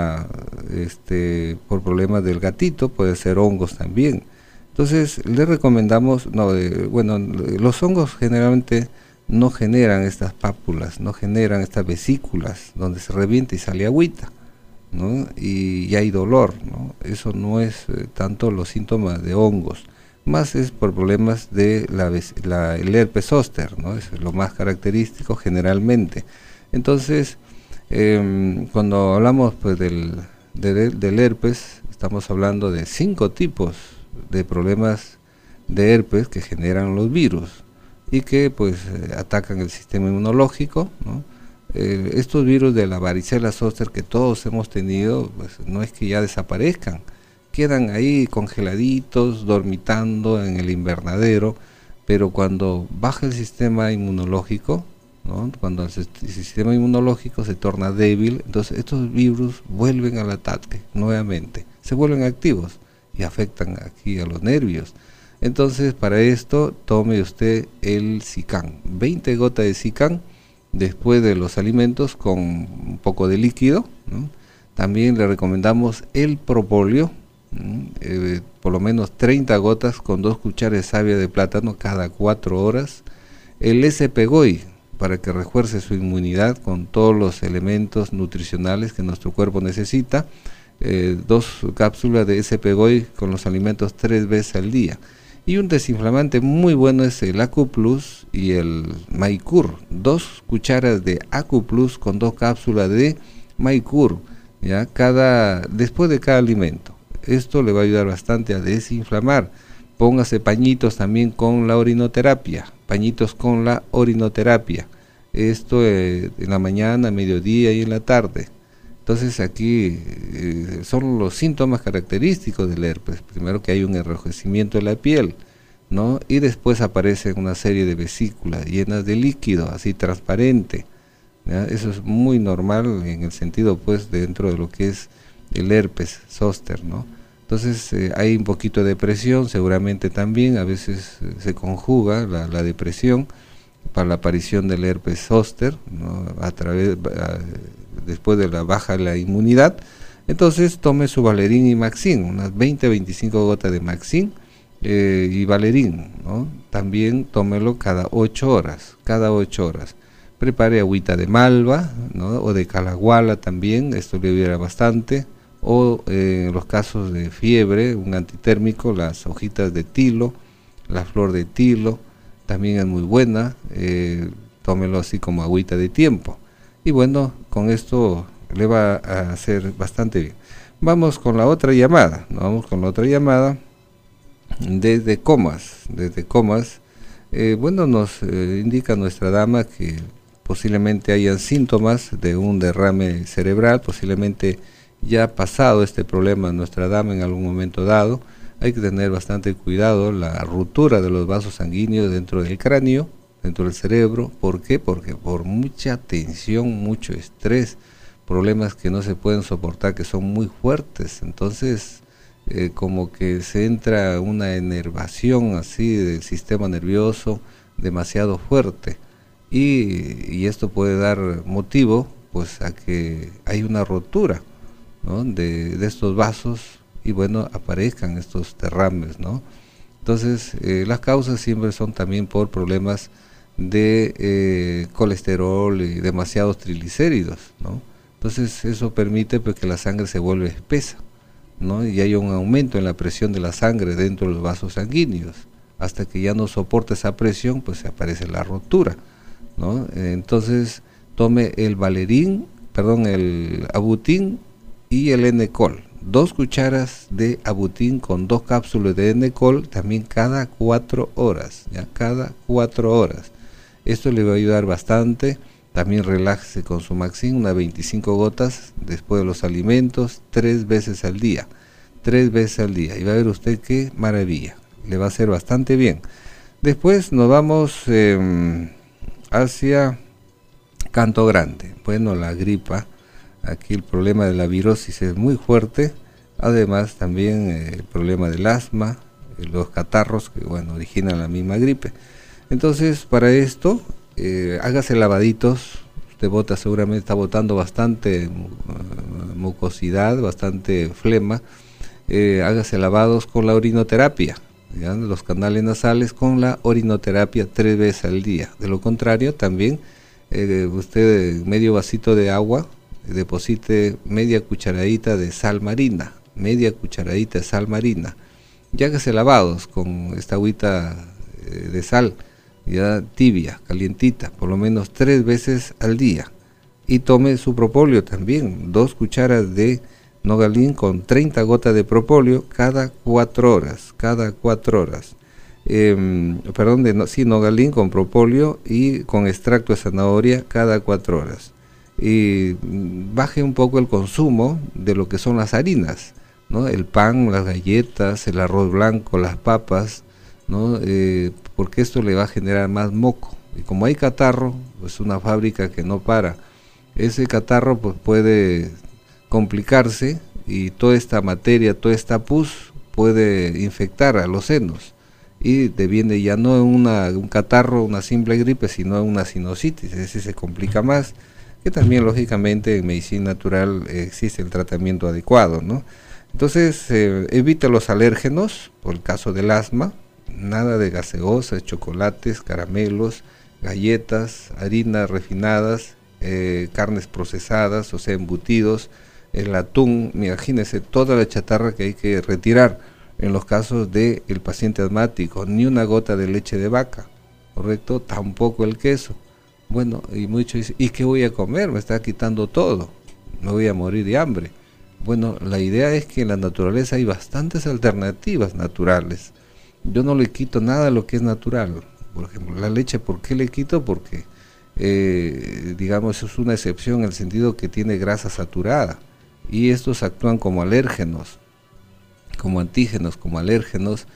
por problemas del gatito, puede ser hongos también. Entonces le recomendamos, los hongos generalmente no generan estas pápulas, no generan estas vesículas donde se revienta y sale agüita, ¿no? Y hay dolor, ¿no? Eso no es tanto los síntomas de hongos, más es por problemas de el herpes zóster, ¿no? Es lo más característico generalmente. Entonces, cuando hablamos pues del herpes, estamos hablando de 5 tipos de problemas de herpes que generan los virus y que pues atacan el sistema inmunológico, ¿no? Estos virus de la varicela zóster que todos hemos tenido, pues no es que ya desaparezcan, quedan ahí congeladitos, dormitando en el invernadero, pero cuando baja el sistema inmunológico, ¿no? Cuando el sistema inmunológico se torna débil, entonces estos virus vuelven al ataque nuevamente, se vuelven activos y afectan aquí a los nervios. Entonces para esto tome usted el Zicam, 20 gotas de Zicam después de los alimentos con un poco de líquido, ¿no? También le recomendamos el propóleo, por lo menos 30 gotas con 2 cucharadas de savia de plátano cada 4 horas, el SP-GOI, para que refuerce su inmunidad con todos los elementos nutricionales que nuestro cuerpo necesita, 2 cápsulas de SP-GOI con los alimentos 3 veces al día. Y un desinflamante muy bueno es el AcuPlus y el Maicur, 2 cucharas de AcuPlus con 2 cápsulas de Maicur, ¿ya? Después de cada alimento. Esto le va a ayudar bastante a desinflamar. Póngase pañitos también con la orinoterapia, esto en la mañana, mediodía y en la tarde. Entonces aquí son los síntomas característicos del herpes. Primero que hay un enrojecimiento de la piel, ¿no? Y después aparece una serie de vesículas llenas de líquido, así transparente, ¿ya? Eso es muy normal en el sentido pues dentro de lo que es el herpes zóster, ¿no? Entonces hay un poquito de depresión, seguramente también, a veces se conjuga la depresión para la aparición del herpes zóster, ¿no? Después de la baja de la inmunidad. Entonces tome su Valerín y Maxin, unas 20-25 gotas de Maxin y Valerín, ¿no? También tómelo cada 8 horas, Prepare agüita de malva, ¿no? O de calaguala también, esto le ayudará bastante. O en los casos de fiebre, un antitérmico, las hojitas de tilo, la flor de tilo, también es muy buena, tómelo así como agüita de tiempo. Y bueno, con esto le va a hacer bastante bien. Vamos con la otra llamada, desde Comas. Bueno, nos indica nuestra dama que posiblemente hayan síntomas de un derrame cerebral, posiblemente ya ha pasado este problema nuestra dama en algún momento dado. Hay que tener bastante cuidado, la ruptura de los vasos sanguíneos dentro del cráneo, dentro del cerebro. ¿Por qué? Porque por mucha tensión, mucho estrés, problemas que no se pueden soportar, que son muy fuertes. Entonces como que se entra una enervación así del sistema nervioso demasiado fuerte, y esto puede dar motivo pues a que hay una rotura, ¿no?, de estos vasos, y bueno, aparezcan estos derrames, ¿no? Entonces las causas siempre son también por problemas de colesterol y demasiados triglicéridos, ¿no? Entonces eso permite pues que la sangre se vuelve espesa, ¿no?, y hay un aumento en la presión de la sangre dentro de los vasos sanguíneos. Hasta que ya no soporta esa presión, pues aparece la rotura, ¿no? Entonces tome el el Abutin y el Enecol. 2 cucharas de Abutin con 2 cápsulas de Enecol, también cada 4 horas, ¿ya? Cada 4 horas. Esto le va a ayudar bastante. También relájese con su Maxin, unas 25 gotas después de los alimentos, 3 veces al día. 3 veces al día. Y va a ver usted qué maravilla. Le va a hacer bastante bien. Después nos vamos hacia Canto Grande. Bueno, la gripa, aquí el problema de la virosis es muy fuerte. Además también el problema del asma, los catarros que bueno originan la misma gripe. Entonces para esto hágase lavaditos. Usted seguramente está botando bastante mucosidad, bastante flema. Hágase lavados con la orinoterapia, ¿ya?, los canales nasales con la orinoterapia 3 veces al día. De lo contrario también usted medio vasito de agua, deposite media cucharadita de sal marina, y hágase lavados con esta agüita de sal, ya tibia, calientita, por lo menos 3 veces al día. Y tome su propóleo también, 2 cucharas de Nogalin con 30 gotas de propóleo cada 4 horas, Nogalin con propóleo y con extracto de zanahoria cada 4 horas. Y baje un poco el consumo de lo que son las harinas, ¿no?, el pan, las galletas, el arroz blanco, las papas, ¿no?, porque esto le va a generar más moco. Y como hay catarro, pues una fábrica que no para, ese catarro pues puede complicarse, y toda esta materia, toda esta pus puede infectar a los senos, y deviene ya no un catarro, una simple gripe, sino una sinusitis. Ese se complica más, que también lógicamente en medicina natural existe el tratamiento adecuado, ¿no? Entonces evite los alérgenos, por el caso del asma, nada de gaseosas, chocolates, caramelos, galletas, harinas refinadas, carnes procesadas, o sea, embutidos, el atún. Imagínese toda la chatarra que hay que retirar en los casos del paciente asmático. Ni una gota de leche de vaca, ¿correcto? Tampoco el queso. Bueno, y muchos dicen, ¿y qué voy a comer? Me está quitando todo, me voy a morir de hambre. Bueno, la idea es que en la naturaleza hay bastantes alternativas naturales. Yo no le quito nada a lo que es natural. Por ejemplo, la leche, ¿por qué le quito? Porque, digamos, es una excepción en el sentido que tiene grasa saturada, y estos actúan como alérgenos, como antígenos, como alérgenos,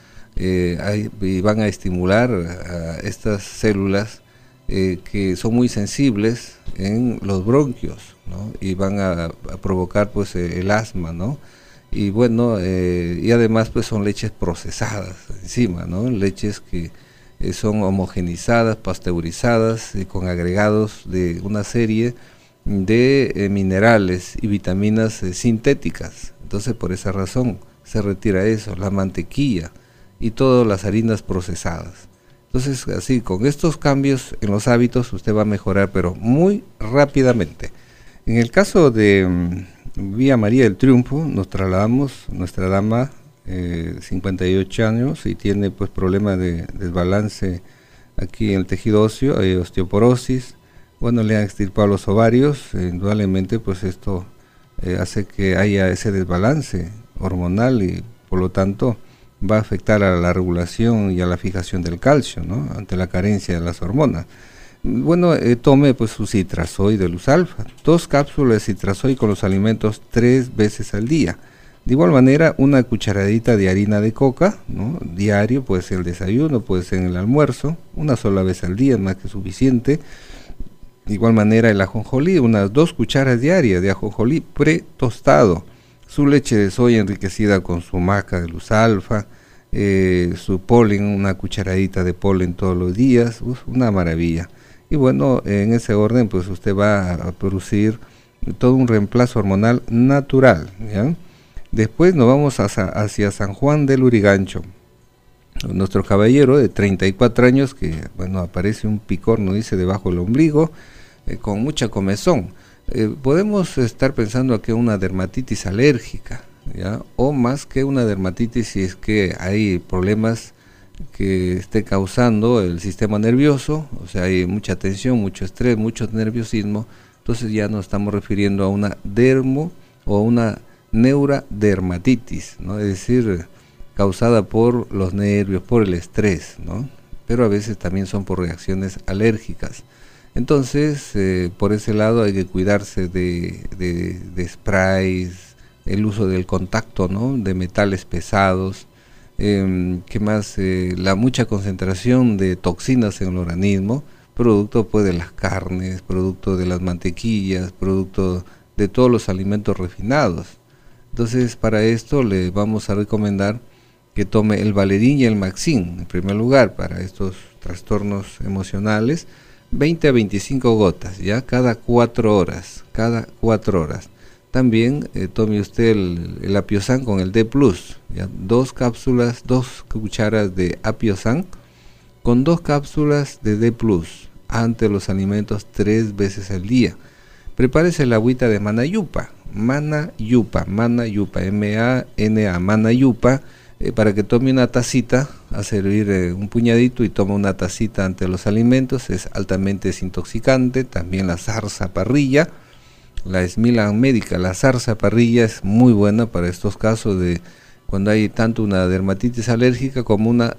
y van a estimular a estas células que son muy sensibles en los bronquios, ¿no?, y van a provocar pues el asma, ¿no? Y bueno, y además pues son leches procesadas encima, ¿no?, leches que son homogenizadas, pasteurizadas, con agregados de una serie de minerales y vitaminas sintéticas. Entonces por esa razón se retira eso, la mantequilla y todas las harinas procesadas. Entonces así, con estos cambios en los hábitos usted va a mejorar, pero muy rápidamente. En el caso de Villa María del Triunfo, nos trasladamos, nuestra dama, 58 años, y tiene pues problemas de desbalance aquí en el tejido óseo, hay osteoporosis. Bueno, le han extirpado los ovarios, indudablemente pues esto hace que haya ese desbalance hormonal, y por lo tanto va a afectar a la regulación y a la fijación del calcio, ¿no?, ante la carencia de las hormonas. Bueno, tome pues su Citrasoid de Luz Alfa, 2 cápsulas de Citrasoid con los alimentos 3 veces al día. De igual manera, una cucharadita de harina de coca, ¿no?, diario, puede ser el desayuno, puede ser en el almuerzo, una sola vez al día es más que suficiente. De igual manera, el ajonjolí, unas 2 cucharas diarias de ajonjolí pre-tostado, su leche de soya enriquecida con su maca de luz alfa, su polen, una cucharadita de polen todos los días, una maravilla. Y bueno, en ese orden pues usted va a producir todo un reemplazo hormonal natural, ¿ya? Después nos vamos hacia San Juan del Lurigancho. Nuestro caballero de 34 años que, bueno, aparece un picor, nos dice, debajo del ombligo, con mucha comezón. Podemos estar pensando que una dermatitis alérgica, ¿ya? O más que una dermatitis, si es que hay problemas que esté causando el sistema nervioso, o sea, hay mucha tensión, mucho estrés, mucho nerviosismo, entonces ya nos estamos refiriendo a una dermo o una neuradermatitis, ¿no? Es decir, causada por los nervios, por el estrés, ¿no? Pero a veces también son por reacciones alérgicas. Entonces, por ese lado hay que cuidarse de sprays, el uso del contacto, ¿no? De metales pesados, ¿qué más? La mucha concentración de toxinas en el organismo, producto pues de las carnes, producto de las mantequillas, producto de todos los alimentos refinados. Entonces, para esto le vamos a recomendar que tome el Valerín y el Maxin, en primer lugar, para estos trastornos emocionales, 20 a 25 gotas, ya cada 4 horas, También tome usted el Apiosan con el D+, ¿ya? 2 cápsulas, 2 cucharas de Apiosan con 2 cápsulas de D+, ante los alimentos 3 veces al día. Prepárese la agüita de Manayupa, Manayupa, M-A-N-A, Manayupa, para que tome una tacita, a servir un puñadito y tome una tacita ante los alimentos. Es altamente desintoxicante. También la zarzaparrilla, la Smilan médica, la zarzaparrilla es muy buena para estos casos de cuando hay tanto una dermatitis alérgica como una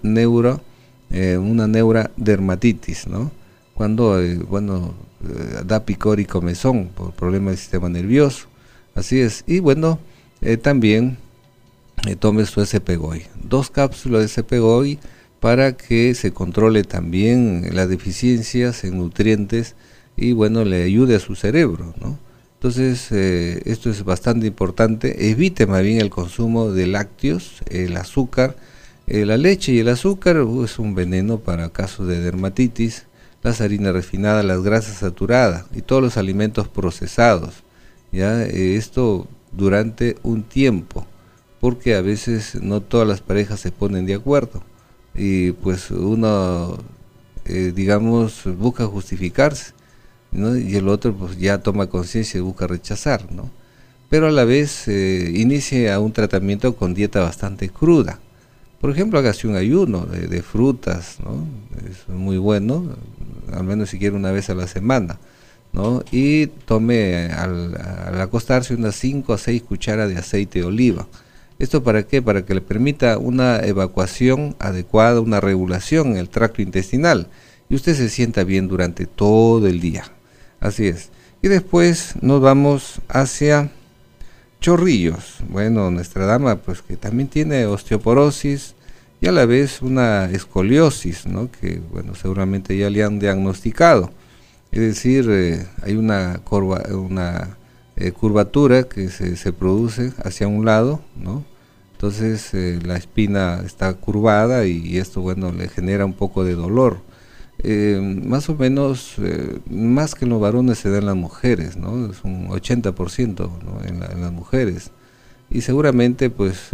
neuradermatitis, ¿no? Cuando da picor y comezón por problemas del sistema nervioso. Así es. Y bueno, también tome su SP-GOI, 2 cápsulas de SP-GOI para que se controle también las deficiencias en nutrientes y bueno, le ayude a su cerebro, ¿no? Entonces, esto es bastante importante. Evite más bien el consumo de lácteos, el azúcar, la leche y el azúcar es un veneno para casos de dermatitis, las harinas refinadas, las grasas saturadas y todos los alimentos procesados, ¿ya? Esto durante un tiempo, porque a veces no todas las parejas se ponen de acuerdo y pues uno digamos busca justificarse, ¿no? Y el otro pues ya toma conciencia y busca rechazar, ¿no? Pero a la vez inicia un tratamiento con dieta bastante cruda. Por ejemplo, hágase un ayuno de frutas, ¿no? Es muy bueno, al menos si quiere una vez a la semana, ¿no? Y tome al acostarse unas 5 a 6 cucharas de aceite de oliva. ¿Esto para qué? Para que le permita una evacuación adecuada, una regulación en el tracto intestinal y usted se sienta bien durante todo el día. Así es. Y después nos vamos hacia Chorrillos. Bueno, nuestra dama pues que también tiene osteoporosis y a la vez una escoliosis, ¿no? Que bueno, seguramente ya le han diagnosticado. Es decir, hay una curvatura que se produce hacia un lado, ¿no? Entonces la espina está curvada y esto, bueno, le genera un poco de dolor. Más o menos, más que en los varones se da en las mujeres, ¿no? Es un 80%, ¿no? en las mujeres. Y seguramente, pues,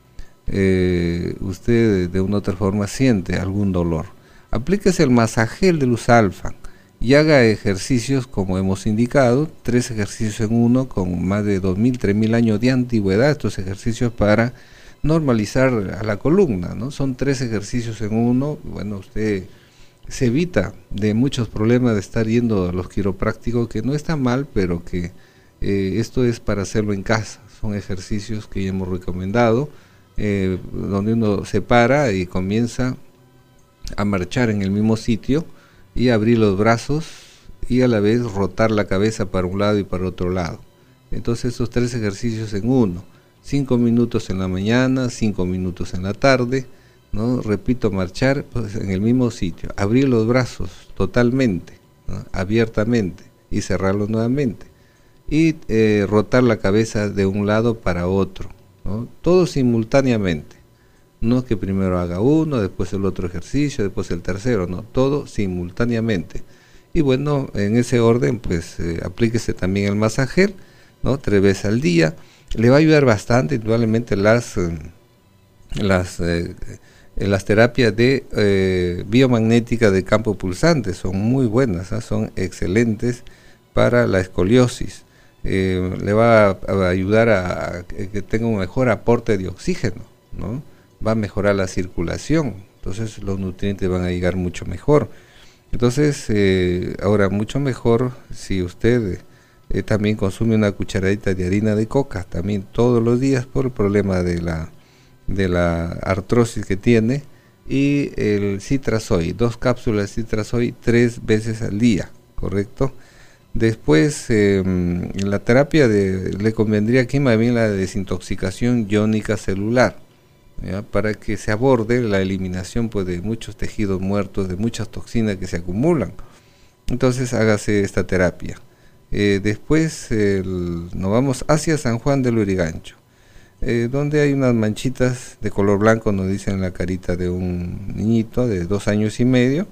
usted de una u otra forma siente algún dolor. Aplíquese el masajel de luz alfa y haga ejercicios como hemos indicado, 3 ejercicios en uno con más de 2000, 3000 años de antigüedad, estos ejercicios para normalizar a la columna, ¿no? Son 3 ejercicios en uno. Bueno, usted se evita de muchos problemas de estar yendo a los quiroprácticos, que no está mal, pero que esto es para hacerlo en casa. Son ejercicios que ya hemos recomendado, donde uno se para y comienza a marchar en el mismo sitio y abrir los brazos y a la vez rotar la cabeza para un lado y para otro lado. Entonces estos 3 ejercicios en uno, 5 minutos en la mañana, 5 minutos en la tarde, ¿no? Repito, marchar pues, en el mismo sitio, abrir los brazos totalmente, ¿no? Abiertamente y cerrarlos nuevamente. y rotar la cabeza de un lado para otro, ¿no? Todo simultáneamente. No es que primero haga uno, después el otro ejercicio, después el tercero, no, todo simultáneamente. Y bueno, en ese orden, pues aplíquese también el masajel, ¿no? 3 veces al día. Le va a ayudar bastante, indudablemente las terapias de biomagnética de campo pulsante son muy buenas, ¿eh? Son excelentes para la escoliosis. Le va a ayudar a que tenga un mejor aporte de oxígeno, ¿no? Va a mejorar la circulación, entonces los nutrientes van a llegar mucho mejor. Entonces, ahora mucho mejor si usted también consume una cucharadita de harina de coca, también todos los días por el problema de la artrosis que tiene, y el Citrasoy, 2 cápsulas de Citrasoy 3 veces al día, ¿correcto? Después, la terapia le convendría aquí más bien la desintoxicación iónica celular, ¿ya? Para que se aborde la eliminación, pues, de muchos tejidos muertos, de muchas toxinas que se acumulan. Entonces hágase esta terapia. Después nos vamos hacia San Juan del Lurigancho, donde hay unas manchitas de color blanco, nos dicen en la carita de un niñito de 2 años y medio.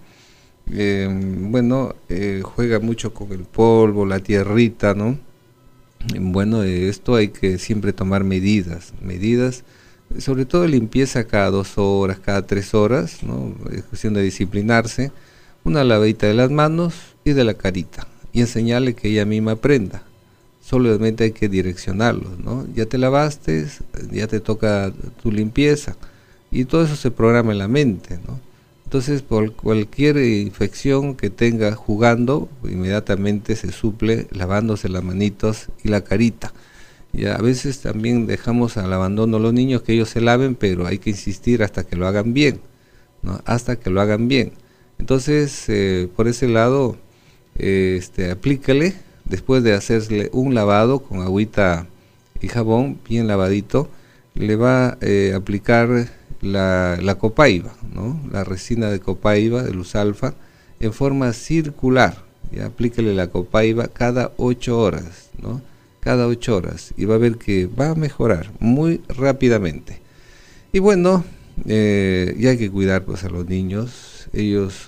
Juega mucho con el polvo, la tierrita, ¿no? Bueno, esto hay que siempre tomar medidas, sobre todo limpieza cada 2 horas, cada 3 horas, ¿no? Es cuestión de disciplinarse, una lavadita de las manos y de la carita, y enseñarle que ella misma aprenda. Solamente hay que direccionarlos, ¿no? Ya te lavaste, ya te toca tu limpieza, y todo eso se programa en la mente, ¿no? Entonces, por cualquier infección que tenga jugando, inmediatamente se suple lavándose las manitos y la carita. Y a veces también dejamos al abandono a los niños que ellos se laven, pero hay que insistir hasta que lo hagan bien, ¿no? Hasta que lo hagan bien. Entonces, por ese lado, aplícale, después de hacerle un lavado con agüita y jabón, bien lavadito, le va a aplicar la copaiba, ¿no? La resina de copaiba, de luz alfa, en forma circular. Y aplíquele la copaiba cada 8 horas, ¿no? Cada 8 horas, y va a ver que va a mejorar muy rápidamente. Y bueno, ya hay que cuidar, pues, a los niños. Ellos,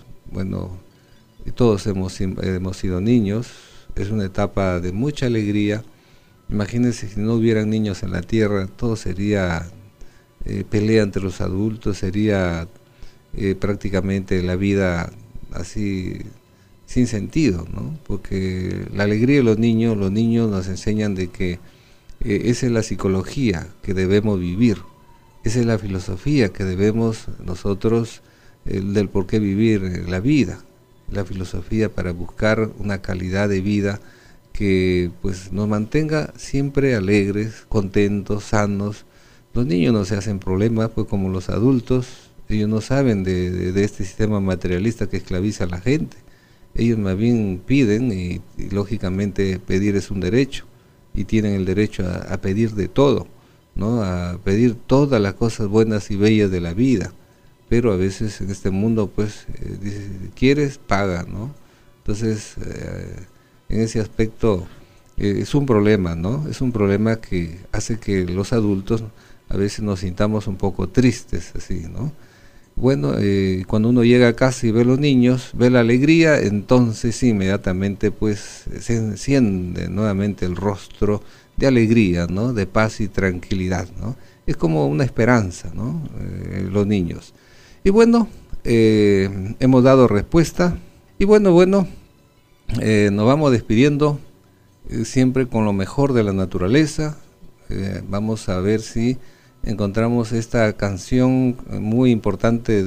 todos hemos sido niños. Es una etapa de mucha alegría. Imagínense si no hubieran niños en la tierra, todo sería pelea entre los adultos, sería prácticamente la vida así sin sentido, ¿no? Porque la alegría de los niños nos enseñan de que esa es la psicología que debemos vivir, esa es la filosofía que debemos nosotros, del por qué vivir la vida, la filosofía para buscar una calidad de vida que, pues, nos mantenga siempre alegres, contentos, sanos. Los niños no se hacen problemas, pues, como los adultos. Ellos no saben de este sistema materialista que esclaviza a la gente. Ellos más bien piden, y lógicamente pedir es un derecho, y tienen el derecho a pedir de todo, ¿no? A pedir todas las cosas buenas y bellas de la vida. Pero a veces en este mundo, pues, dice, quieres, paga, ¿no? Entonces, en ese aspecto es un problema, ¿no? Es un problema que hace que los adultos a veces nos sintamos un poco tristes, así, ¿no? Bueno, cuando uno llega a casa y ve a los niños, ve la alegría, entonces inmediatamente, pues, se enciende nuevamente el rostro de alegría, ¿no? De paz y tranquilidad, ¿no? Es como una esperanza, ¿no? Los niños. Y bueno, hemos dado respuesta. Y bueno, nos vamos despidiendo siempre con lo mejor de la naturaleza. Vamos a ver si encontramos esta canción muy importante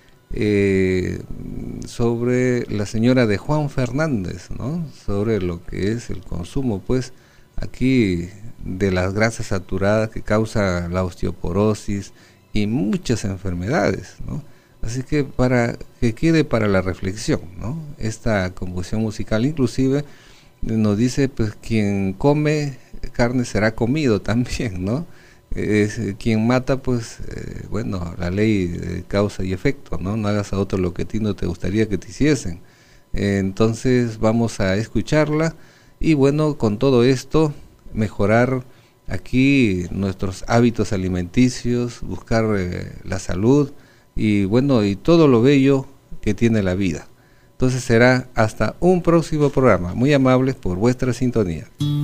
sobre la señora de Juan Fernández, ¿no? Sobre lo que es el consumo, pues, aquí de las grasas saturadas que causa la osteoporosis y muchas enfermedades, ¿no? Así que para que quede para la reflexión, ¿no? Esta composición musical inclusive nos dice, pues, quien come carne será comido también, ¿no? Quien mata, pues, la ley de causa y efecto, ¿no? No hagas a otro lo que a ti no te gustaría que te hiciesen. Entonces vamos a escucharla Y bueno, con todo esto, mejorar aquí nuestros hábitos alimenticios, buscar la salud y bueno, y todo lo bello que tiene la vida. Entonces será hasta un próximo programa. Muy amables por vuestra sintonía.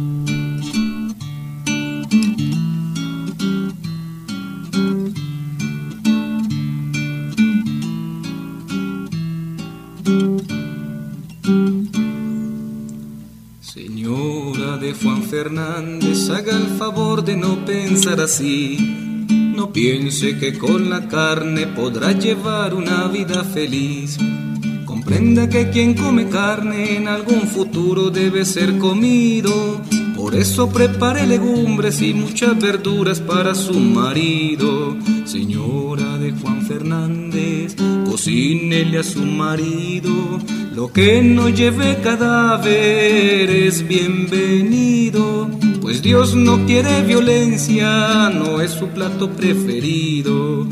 Señora de Juan Fernández, haga el favor de no pensar así. No piense que con la carne podrá llevar una vida feliz. Comprenda que quien come carne en algún futuro debe ser comido. Por eso prepare legumbres y muchas verduras para su marido. Señora de Juan Fernández, cocínele a su marido. Lo que no lleve cadáver es bienvenido, pues Dios no quiere violencia, no es su plato preferido.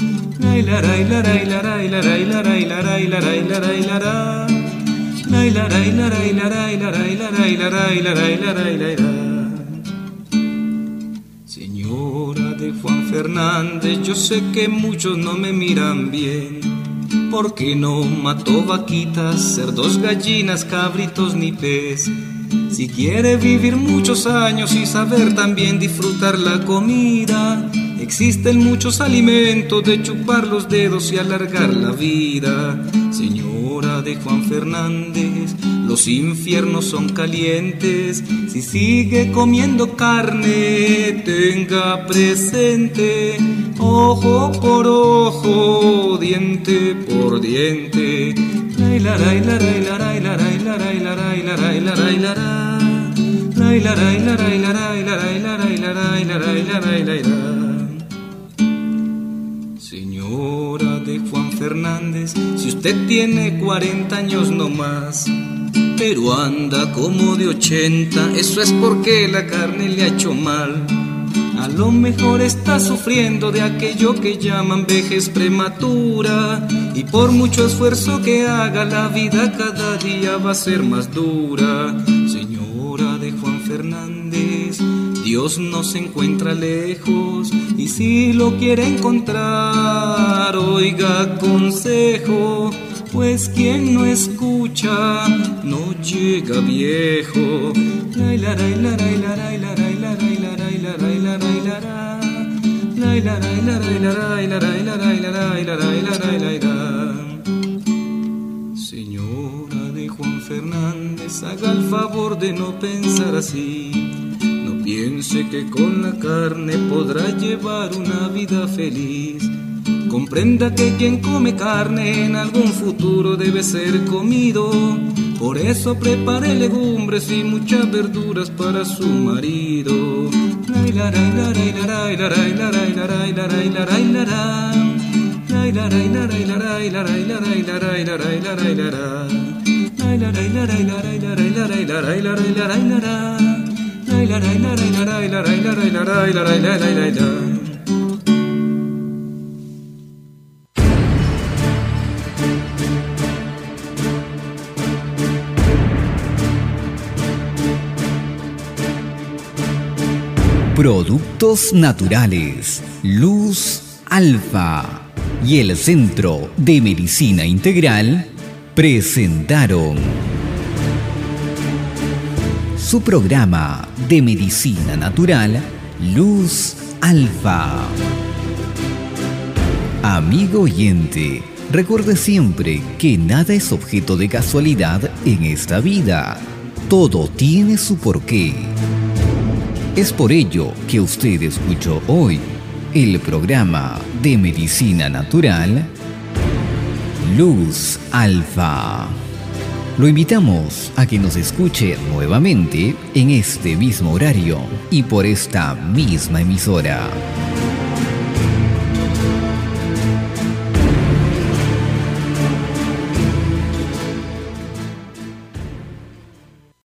Señora de Juan Fernández, yo sé que muchos no me miran bien, porque no mató vaquitas, cerdos, gallinas, cabritos ni pez. Si quiere vivir muchos años y saber también disfrutar la comida, existen muchos alimentos de chupar los dedos y alargar la vida. Señora de Juan Fernández, los infiernos son calientes. Si sigue comiendo carne, tenga presente, ojo por ojo, diente por diente. Señora de Juan Fernández, si usted tiene 40 años no más, pero anda como de 80, eso es porque la carne le ha hecho mal. A lo mejor está sufriendo de aquello que llaman vejez prematura, y por mucho esfuerzo que haga, la vida cada día va a ser más dura. Señora de Juan Fernández, Dios no se encuentra lejos, y si lo quiere encontrar, oiga consejo, pues quien no escucha no llega viejo. Señora de Juan Fernández, haga el favor de no pensar así. No piense que con la carne podrá llevar una vida feliz. Comprenda que quien come carne en algún futuro debe ser comido. Por eso prepare legumbres y muchas verduras para su marido. Productos Naturales Luz Alfa y el Centro de Medicina Integral presentaron su programa de medicina natural Luz Alfa. Amigo oyente, recuerde siempre que nada es objeto de casualidad en esta vida. Todo tiene su porqué. Es por ello que usted escuchó hoy el programa de medicina natural Luz Alfa. Lo invitamos a que nos escuche nuevamente en este mismo horario y por esta misma emisora.